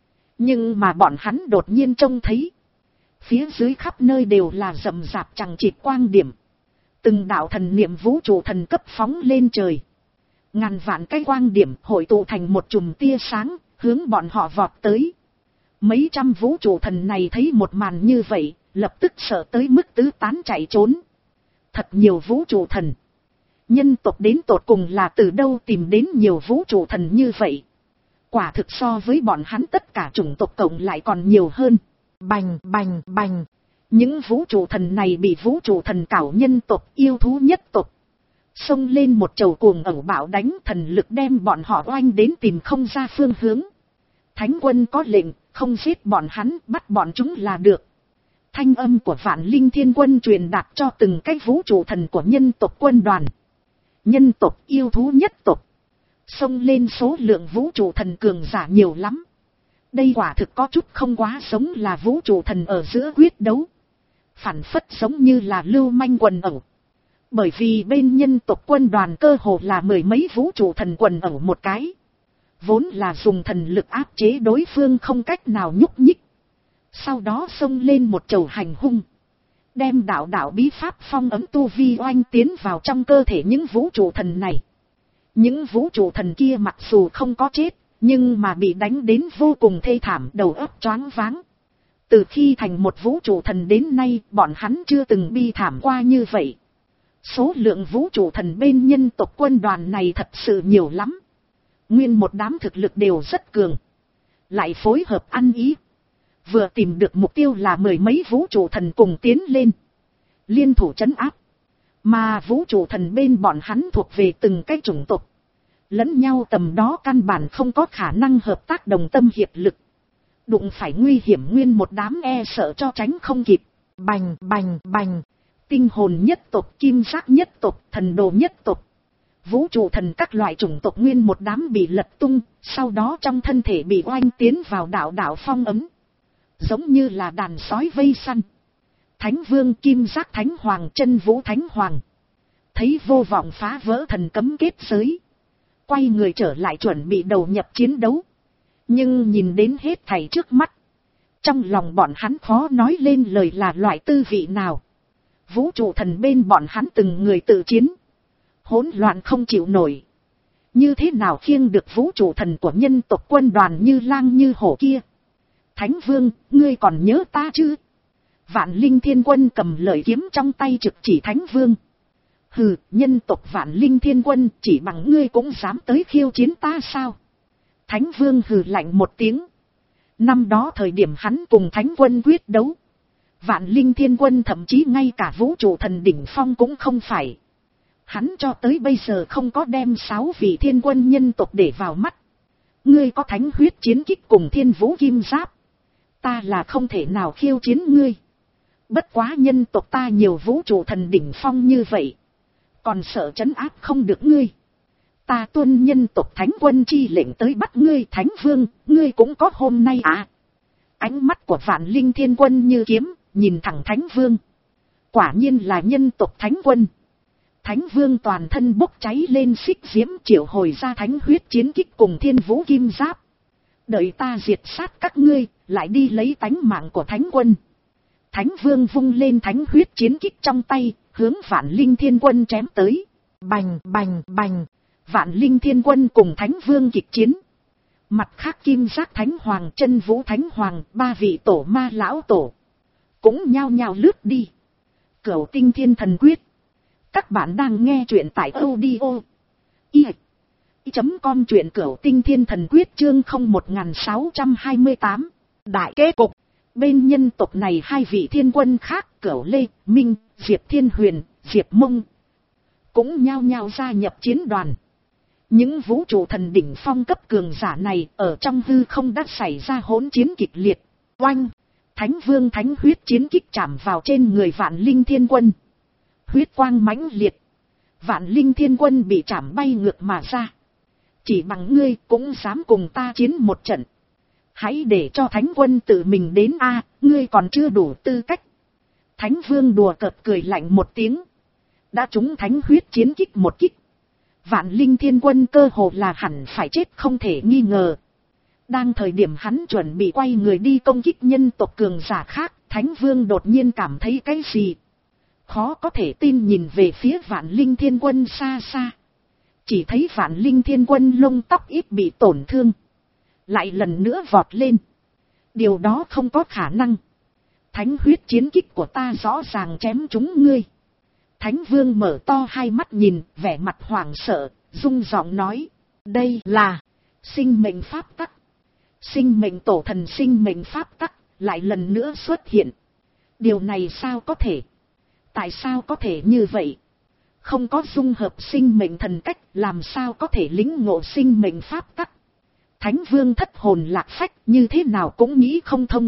Nhưng mà bọn hắn đột nhiên trông thấy, phía dưới khắp nơi đều là rậm rạp chằng chịt quang điểm. Từng đạo thần niệm vũ trụ thần cấp phóng lên trời. Ngàn vạn cái quang điểm hội tụ thành một chùm tia sáng, hướng bọn họ vọt tới. Mấy trăm vũ trụ thần này thấy một màn như vậy, lập tức sợ tới mức tứ tán chạy trốn. Thật nhiều vũ trụ thần. Nhân tộc đến tột cùng là từ đâu tìm đến nhiều vũ trụ thần như vậy. Quả thực so với bọn hắn tất cả chủng tộc cộng lại còn nhiều hơn. Bành bành bành. Những vũ trụ thần này bị vũ trụ thần cảo nhân tộc yêu thú nhất tộc xông lên một chầu cuồng ẩu bạo đánh, thần lực đem bọn họ oanh đến tìm không ra phương hướng. Thánh quân có lệnh, không giết bọn hắn, bắt bọn chúng là được. Thanh âm của Vạn Linh Thiên Quân truyền đạt cho từng cái vũ trụ thần của nhân tộc quân đoàn. Nhân tộc yêu thú nhất tộc xông lên số lượng vũ trụ thần cường giả nhiều lắm. Đây quả thực có chút không quá giống là vũ trụ thần ở giữa quyết đấu. Phản phất giống như là lưu manh quần ẩu. Bởi vì bên nhân tộc quân đoàn cơ hồ là mười mấy vũ trụ thần quần ẩu một cái. Vốn là dùng thần lực áp chế đối phương không cách nào nhúc nhích. Sau đó xông lên một chầu hành hung. Đem đạo đạo bí pháp phong ấm tu vi oanh tiến vào trong cơ thể những vũ trụ thần này. Những vũ trụ thần kia mặc dù không có chết, nhưng mà bị đánh đến vô cùng thê thảm, đầu óc choáng váng. Từ khi thành một vũ trụ thần đến nay, bọn hắn chưa từng bi thảm qua như vậy. Số lượng vũ trụ thần bên nhân tộc quân đoàn này thật sự nhiều lắm. Nguyên một đám thực lực đều rất cường. Lại phối hợp ăn ý. Vừa tìm được mục tiêu là mười mấy vũ trụ thần cùng tiến lên. Liên thủ trấn áp. Mà vũ trụ thần bên bọn hắn thuộc về từng cái chủng tộc. Lẫn nhau tầm đó căn bản không có khả năng hợp tác đồng tâm hiệp lực. Đụng phải nguy hiểm nguyên một đám e sợ cho tránh không kịp. Bành bành bành. Tinh hồn nhất tộc, kim giác nhất tộc, thần đồ nhất tộc. Vũ trụ thần các loại chủng tộc nguyên một đám bị lật tung, sau đó trong thân thể bị oanh tiến vào đạo đạo phong ấm. Giống như là đàn sói vây săn. Thánh vương Kim Giác Thánh Hoàng, Chân Vũ Thánh Hoàng. Thấy vô vọng phá vỡ thần cấm kết giới. Quay người trở lại chuẩn bị đầu nhập chiến đấu. Nhưng nhìn đến hết thảy trước mắt. Trong lòng bọn hắn khó nói lên lời là loại tư vị nào. Vũ trụ thần bên bọn hắn từng người tự chiến. Hỗn loạn không chịu nổi. Như thế nào khiêng được vũ trụ thần của nhân tộc quân đoàn như lang như hổ kia. Thánh vương, ngươi còn nhớ ta chứ? Vạn Linh Thiên Quân cầm lợi kiếm trong tay trực chỉ Thánh vương. Hừ, nhân tộc Vạn Linh Thiên Quân, chỉ bằng ngươi cũng dám tới khiêu chiến ta sao? Thánh vương hừ lạnh một tiếng. Năm đó thời điểm hắn cùng Thánh quân quyết đấu. Vạn Linh Thiên Quân thậm chí ngay cả vũ trụ thần đỉnh phong cũng không phải. Hắn cho tới bây giờ không có đem sáu vị thiên quân nhân tộc để vào mắt. Ngươi có thánh huyết chiến kích cùng thiên vũ kim giáp. Ta là không thể nào khiêu chiến ngươi. Bất quá nhân tộc ta nhiều vũ trụ thần đỉnh phong như vậy. Còn sợ trấn áp không được ngươi. Ta tuân nhân tộc thánh quân chi lệnh tới bắt ngươi. Thánh vương, ngươi cũng có hôm nay à? Ánh mắt của Vạn Linh Thiên Quân như kiếm, nhìn thẳng Thánh vương. Quả nhiên là nhân tộc thánh quân. Thánh vương toàn thân bốc cháy lên xích diễm, triệu hồi ra thánh huyết chiến kích cùng thiên vũ kim giáp. Đợi ta diệt sát các ngươi, lại đi lấy tánh mạng của thánh quân. Thánh vương vung lên thánh huyết chiến kích trong tay, hướng Vạn Linh Thiên Quân chém tới. Bành bành bành, Vạn Linh Thiên Quân cùng thánh vương kịch chiến. Mặt khác Kim Giác Thánh Hoàng, Chân Vũ Thánh Hoàng, ba vị tổ ma lão tổ cũng nhao nhao lướt đi. Cửu Tinh Thiên Thần Quyết. Các bạn đang nghe truyện tại audio i chấm com, truyện Cửu Tinh Thiên Thần Quyết chương không một sáu hai tám. Đại kết cục. Bên nhân tộc này hai vị thiên quân khác, Cửu Lê, Minh, Diệp Thiên Huyền, Diệp Mông cũng nhao nhao gia nhập chiến đoàn. Những vũ trụ thần đỉnh phong cấp cường giả này ở trong hư không đã xảy ra hỗn chiến kịch liệt. Oanh! Thánh vương thánh huyết chiến kích chạm vào trên người Vạn Linh Thiên Quân. Huyết quang mãnh liệt. Vạn Linh Thiên Quân bị chạm bay ngược mà ra. Chỉ bằng ngươi cũng dám cùng ta chiến một trận. Hãy để cho thánh quân tự mình đến a, ngươi còn chưa đủ tư cách. Thánh vương đùa cợt cười lạnh một tiếng. Đã trúng thánh huyết chiến kích một kích. Vạn Linh Thiên Quân cơ hồ là hẳn phải chết không thể nghi ngờ. Đang thời điểm hắn chuẩn bị quay người đi công kích nhân tộc cường giả khác, Thánh vương đột nhiên cảm thấy cái gì. Khó có thể tin nhìn về phía Vạn Linh Thiên Quân xa xa. Chỉ thấy Vạn Linh Thiên Quân lông tóc ít bị tổn thương. Lại lần nữa vọt lên. Điều đó không có khả năng. Thánh huyết chiến kích của ta rõ ràng chém chúng ngươi. Thánh vương mở to hai mắt nhìn, vẻ mặt hoảng sợ, rung giọng nói. Đây là sinh mệnh pháp tắc. Sinh mệnh tổ thần sinh mệnh pháp tắc, lại lần nữa xuất hiện. Điều này sao có thể? Tại sao có thể như vậy? Không có dung hợp sinh mệnh thần cách, làm sao có thể lĩnh ngộ sinh mệnh pháp tắc? Thánh vương thất hồn lạc phách, như thế nào cũng nghĩ không thông.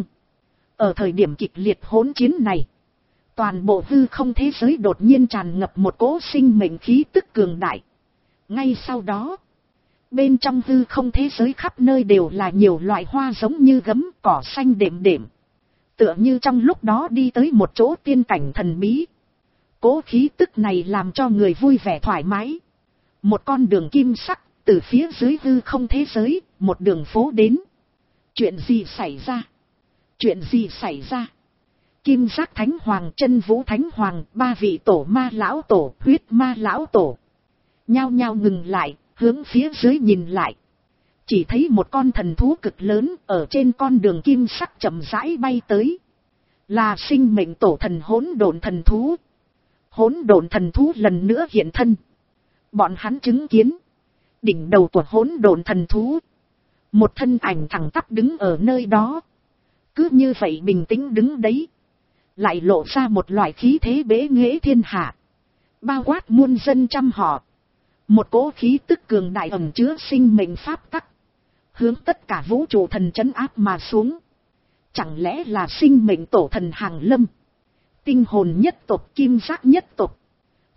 Ở thời điểm kịch liệt hỗn chiến này, toàn bộ hư không thế giới đột nhiên tràn ngập một cỗ sinh mệnh khí tức cường đại. Ngay sau đó, bên trong hư không thế giới khắp nơi đều là nhiều loại hoa giống như gấm, cỏ xanh đệm đệm. Tựa như trong lúc đó đi tới một chỗ tiên cảnh thần bí. Cỗ khí tức này làm cho người vui vẻ thoải mái. Một con đường kim sắc, từ phía dưới hư không thế giới, một đường phố đến. Chuyện gì xảy ra? Chuyện gì xảy ra? Kim Giác Thánh Hoàng, Chân Vũ Thánh Hoàng, ba vị tổ ma lão tổ, huyết ma lão tổ nhao nhao ngừng lại, hướng phía dưới nhìn lại. Chỉ thấy một con thần thú cực lớn ở trên con đường kim sắc chậm rãi bay tới. Là sinh mệnh tổ thần hỗn độn thần thú. Hỗn độn thần thú lần nữa hiện thân. Bọn hắn chứng kiến đỉnh đầu của hỗn độn thần thú, một thân ảnh thẳng tắp đứng ở nơi đó. Cứ như vậy bình tĩnh đứng đấy, lại lộ ra một loại khí thế bế nghệ thiên hạ, bao quát muôn dân trăm họ. Một cỗ khí tức cường đại ẩn chứa sinh mệnh pháp tắc, hướng tất cả vũ trụ thần trấn áp mà xuống. Chẳng lẽ là sinh mệnh tổ thần hàng lâm, tinh hồn nhất tộc, Kim Giác nhất tộc,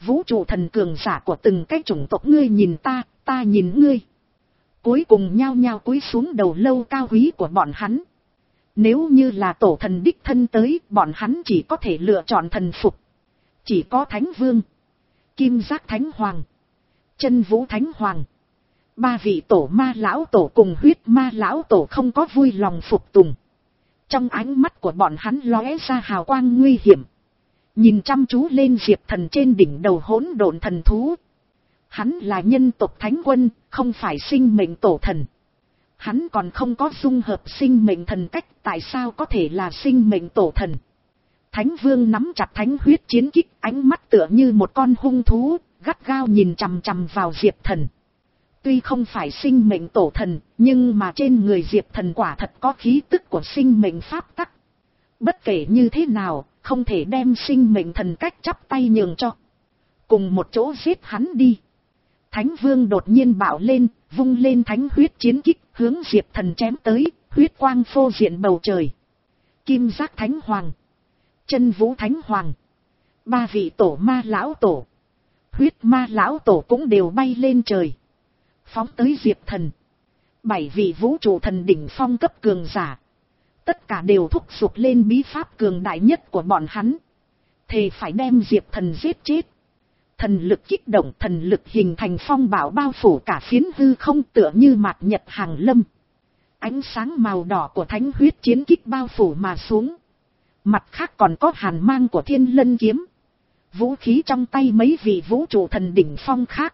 vũ trụ thần cường giả của từng cái chủng tộc, ngươi nhìn ta, ta nhìn ngươi. Cuối cùng nhao nhao cúi xuống đầu lâu cao quý của bọn hắn. Nếu như là tổ thần đích thân tới, bọn hắn chỉ có thể lựa chọn thần phục. Chỉ có Thánh Vương, Kim Giác Thánh Hoàng, Chân Vũ Thánh Hoàng, ba vị tổ ma lão tổ cùng huyết ma lão tổ không có vui lòng phục tùng. Trong ánh mắt của bọn hắn lóe ra hào quang nguy hiểm, nhìn chăm chú lên Diệp Thần trên đỉnh đầu hỗn độn thần thú. Hắn là nhân tộc thánh quân, không phải sinh mệnh tổ thần. Hắn còn không có dung hợp sinh mệnh thần cách, tại sao có thể là sinh mệnh tổ thần? Thánh Vương nắm chặt thánh huyết chiến kích, ánh mắt tựa như một con hung thú, gắt gao nhìn chằm chằm vào Diệp Thần. Tuy không phải sinh mệnh tổ thần, nhưng mà trên người Diệp Thần quả thật có khí tức của sinh mệnh pháp tắc. Bất kể như thế nào, không thể đem sinh mệnh thần cách chắp tay nhường cho. Cùng một chỗ giết hắn đi. Thánh Vương đột nhiên bạo lên, vung lên thánh huyết chiến kích, hướng Diệp Thần chém tới, huyết quang phô diện bầu trời. Kim Giác Thánh Hoàng, Chân Vũ Thánh Hoàng, ba vị tổ ma lão tổ, huyết ma lão tổ cũng đều bay lên trời, phóng tới Diệp Thần. Bảy vị vũ trụ thần đỉnh phong cấp cường giả, tất cả đều thúc giục lên bí pháp cường đại nhất của bọn hắn, thề phải đem Diệp Thần giết chết. Thần lực kích động, thần lực hình thành phong bạo bao phủ cả phiến hư không, tựa như mạt nhật hàng lâm. Ánh sáng màu đỏ của thánh huyết chiến kích bao phủ mà xuống. Mặt khác còn có hàn mang của Thiên Lân kiếm. Vũ khí trong tay mấy vị vũ trụ thần đỉnh phong khác,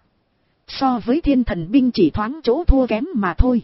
so với thiên thần binh chỉ thoáng chỗ thua kém mà thôi.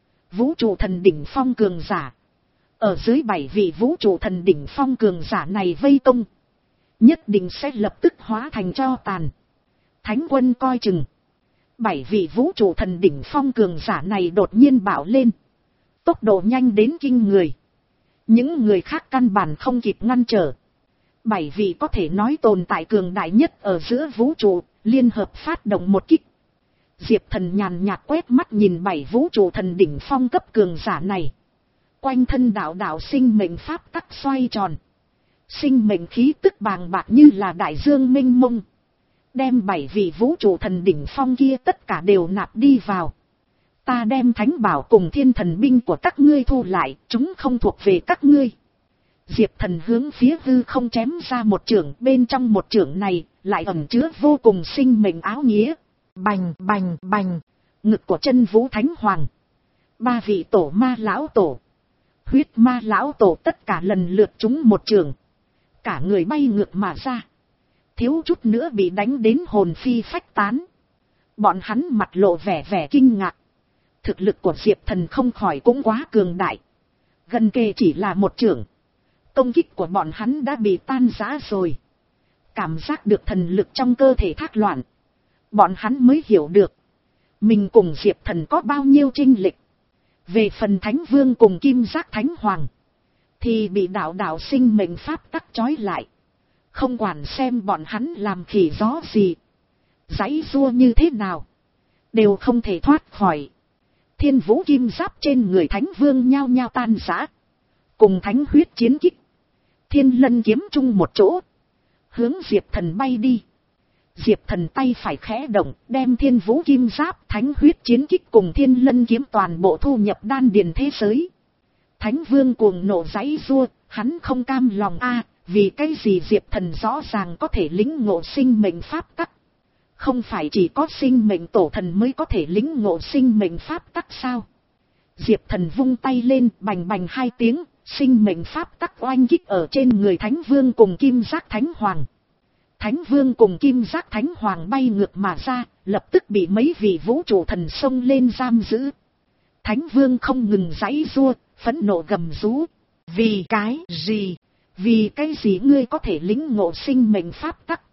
Vũ trụ thần đỉnh phong cường giả, ở dưới bảy vị vũ trụ thần đỉnh phong cường giả này vây công, nhất định sẽ lập tức hóa thành tro tàn. Thánh quân coi chừng. Bảy vị vũ trụ thần đỉnh phong cường giả này đột nhiên bạo lên, tốc độ nhanh đến kinh người. Những người khác căn bản không kịp ngăn trở. Bảy vị có thể nói tồn tại cường đại nhất ở giữa vũ trụ, liên hợp phát động một kích. Diệp Thần nhàn nhạt quét mắt nhìn bảy vũ trụ thần đỉnh phong cấp cường giả này. Quanh thân đạo đạo sinh mệnh pháp tắc xoay tròn. Sinh mệnh khí tức bàng bạc như là đại dương mênh mông. Đem bảy vị vũ trụ thần đỉnh phong kia tất cả đều nạp đi vào. Ta đem thánh bảo cùng thiên thần binh của các ngươi thu lại, chúng không thuộc về các ngươi. Diệp Thần hướng phía hư không chém ra một chưởng, bên trong một chưởng này lại ẩn chứa vô cùng sinh mệnh áo nghĩa. Bành bành bành, ngực của Chân Vũ Thánh Hoàng, ba vị tổ ma lão tổ, huyết ma lão tổ tất cả lần lượt chúng một chưởng. Cả người bay ngược mà ra, thiếu chút nữa bị đánh đến hồn phi phách tán. Bọn hắn mặt lộ vẻ vẻ kinh ngạc. Thực lực của Diệp Thần không khỏi cũng quá cường đại. Gần kề chỉ là một chưởng, công kích của bọn hắn đã bị tan rã rồi. Cảm giác được thần lực trong cơ thể thác loạn, bọn hắn mới hiểu được mình cùng Diệp Thần có bao nhiêu chênh lệch. Về phần Thánh Vương cùng Kim Giác Thánh Hoàng thì bị đạo đạo sinh mệnh pháp tắc trói lại, không quản xem bọn hắn làm khỉ gió gì, giãy giụa như thế nào, đều không thể thoát khỏi. Thiên vũ kim giáp trên người Thánh Vương nhao nhao tan rã, cùng thánh huyết chiến kích, Thiên Lân kiếm chung một chỗ, hướng Diệp Thần bay đi. Diệp Thần tay phải khẽ động, đem thiên vũ kim giáp, thánh huyết chiến kích cùng Thiên Lân kiếm toàn bộ thu nhập đan điền thế giới. Thánh Vương cuồng nộ giãy giụa, hắn không cam lòng a, vì cái gì Diệp Thần rõ ràng có thể lĩnh ngộ sinh mệnh pháp tắc. Không phải chỉ có sinh mệnh tổ thần mới có thể lĩnh ngộ sinh mệnh pháp tắc sao? Diệp Thần vung tay lên, bành bành hai tiếng, sinh mệnh pháp tắc oanh kích ở trên người Thánh Vương cùng Kim Giác Thánh Hoàng. Thánh Vương cùng Kim Giác Thánh Hoàng bay ngược mà ra, lập tức bị mấy vị vũ trụ thần xông lên giam giữ. Thánh Vương không ngừng giãy giụa, phẫn nộ gầm rú. Vì cái gì? Vì cái gì ngươi có thể lĩnh ngộ sinh mệnh pháp tắc?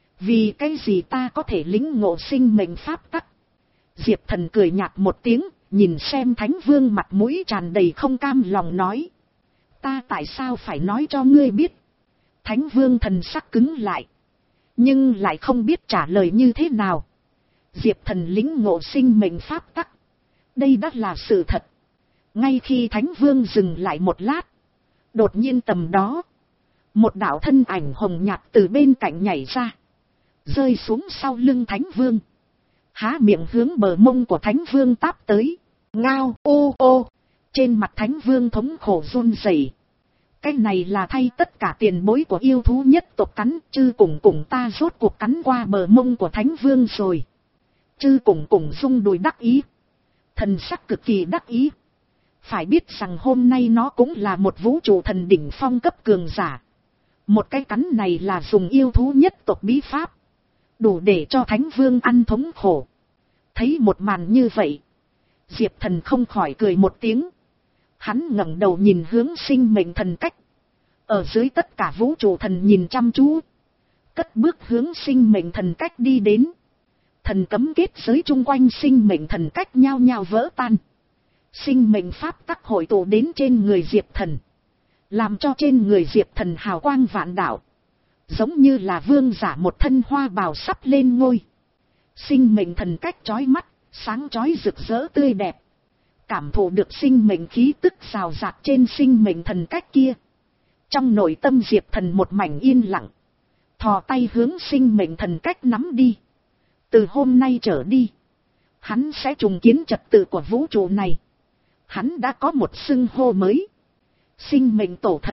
Vì cái gì ta có thể lĩnh ngộ sinh mệnh pháp tắc? Diệp Thần cười nhạt một tiếng, nhìn xem Thánh Vương mặt mũi tràn đầy không cam lòng nói. Ta tại sao phải nói cho ngươi biết? Thánh Vương thần sắc cứng lại, nhưng lại không biết trả lời như thế nào. Diệp Thần lĩnh ngộ sinh mệnh pháp tắc, đây đã là sự thật. Ngay khi Thánh Vương dừng lại một lát, đột nhiên tầm đó, một đạo thân ảnh hồng nhạt từ bên cạnh nhảy ra. rơi xuống sau lưng Thánh Vương. Há miệng hướng bờ mông của Thánh Vương táp tới. Ngao ô ô. Trên mặt Thánh Vương thống khổ run rẩy. Cái này là thay tất cả tiền bối của yêu thú nhất tộc cắn. Chư cùng cùng ta rốt cuộc cắn qua bờ mông của Thánh Vương rồi. Chư cùng cùng rung đùi đắc ý. Thần sắc cực kỳ đắc ý. Phải biết rằng hôm nay nó cũng là một vũ trụ thần đỉnh phong cấp cường giả. Một cái cắn này là dùng yêu thú nhất tộc bí pháp. Đủ để cho Thánh Vương ăn thống khổ. Thấy một màn như vậy. Diệp Thần không khỏi cười một tiếng. Hắn ngẩng đầu nhìn hướng sinh mệnh thần cách. Ở dưới tất cả vũ trụ thần nhìn chăm chú. Cất bước hướng sinh mệnh thần cách đi đến. Thần cấm kết giới chung quanh sinh mệnh thần cách nhao nhao vỡ tan. Sinh mệnh pháp tắc hội tụ đến trên người Diệp Thần. Làm cho trên người Diệp Thần hào quang vạn đạo. Giống như là vương giả một thân hoa bào sắp lên ngôi. Sinh mệnh thần cách chói mắt, sáng chói rực rỡ tươi đẹp. Cảm thụ được sinh mệnh khí tức rào rạt trên sinh mệnh thần cách kia. Trong nội tâm Diệp Thần một mảnh yên lặng. Thò tay hướng sinh mệnh thần cách nắm đi. Từ hôm nay trở đi. Hắn sẽ trùng kiến trật tự của vũ trụ này. Hắn đã có một xưng hô mới. Sinh mệnh tổ thần.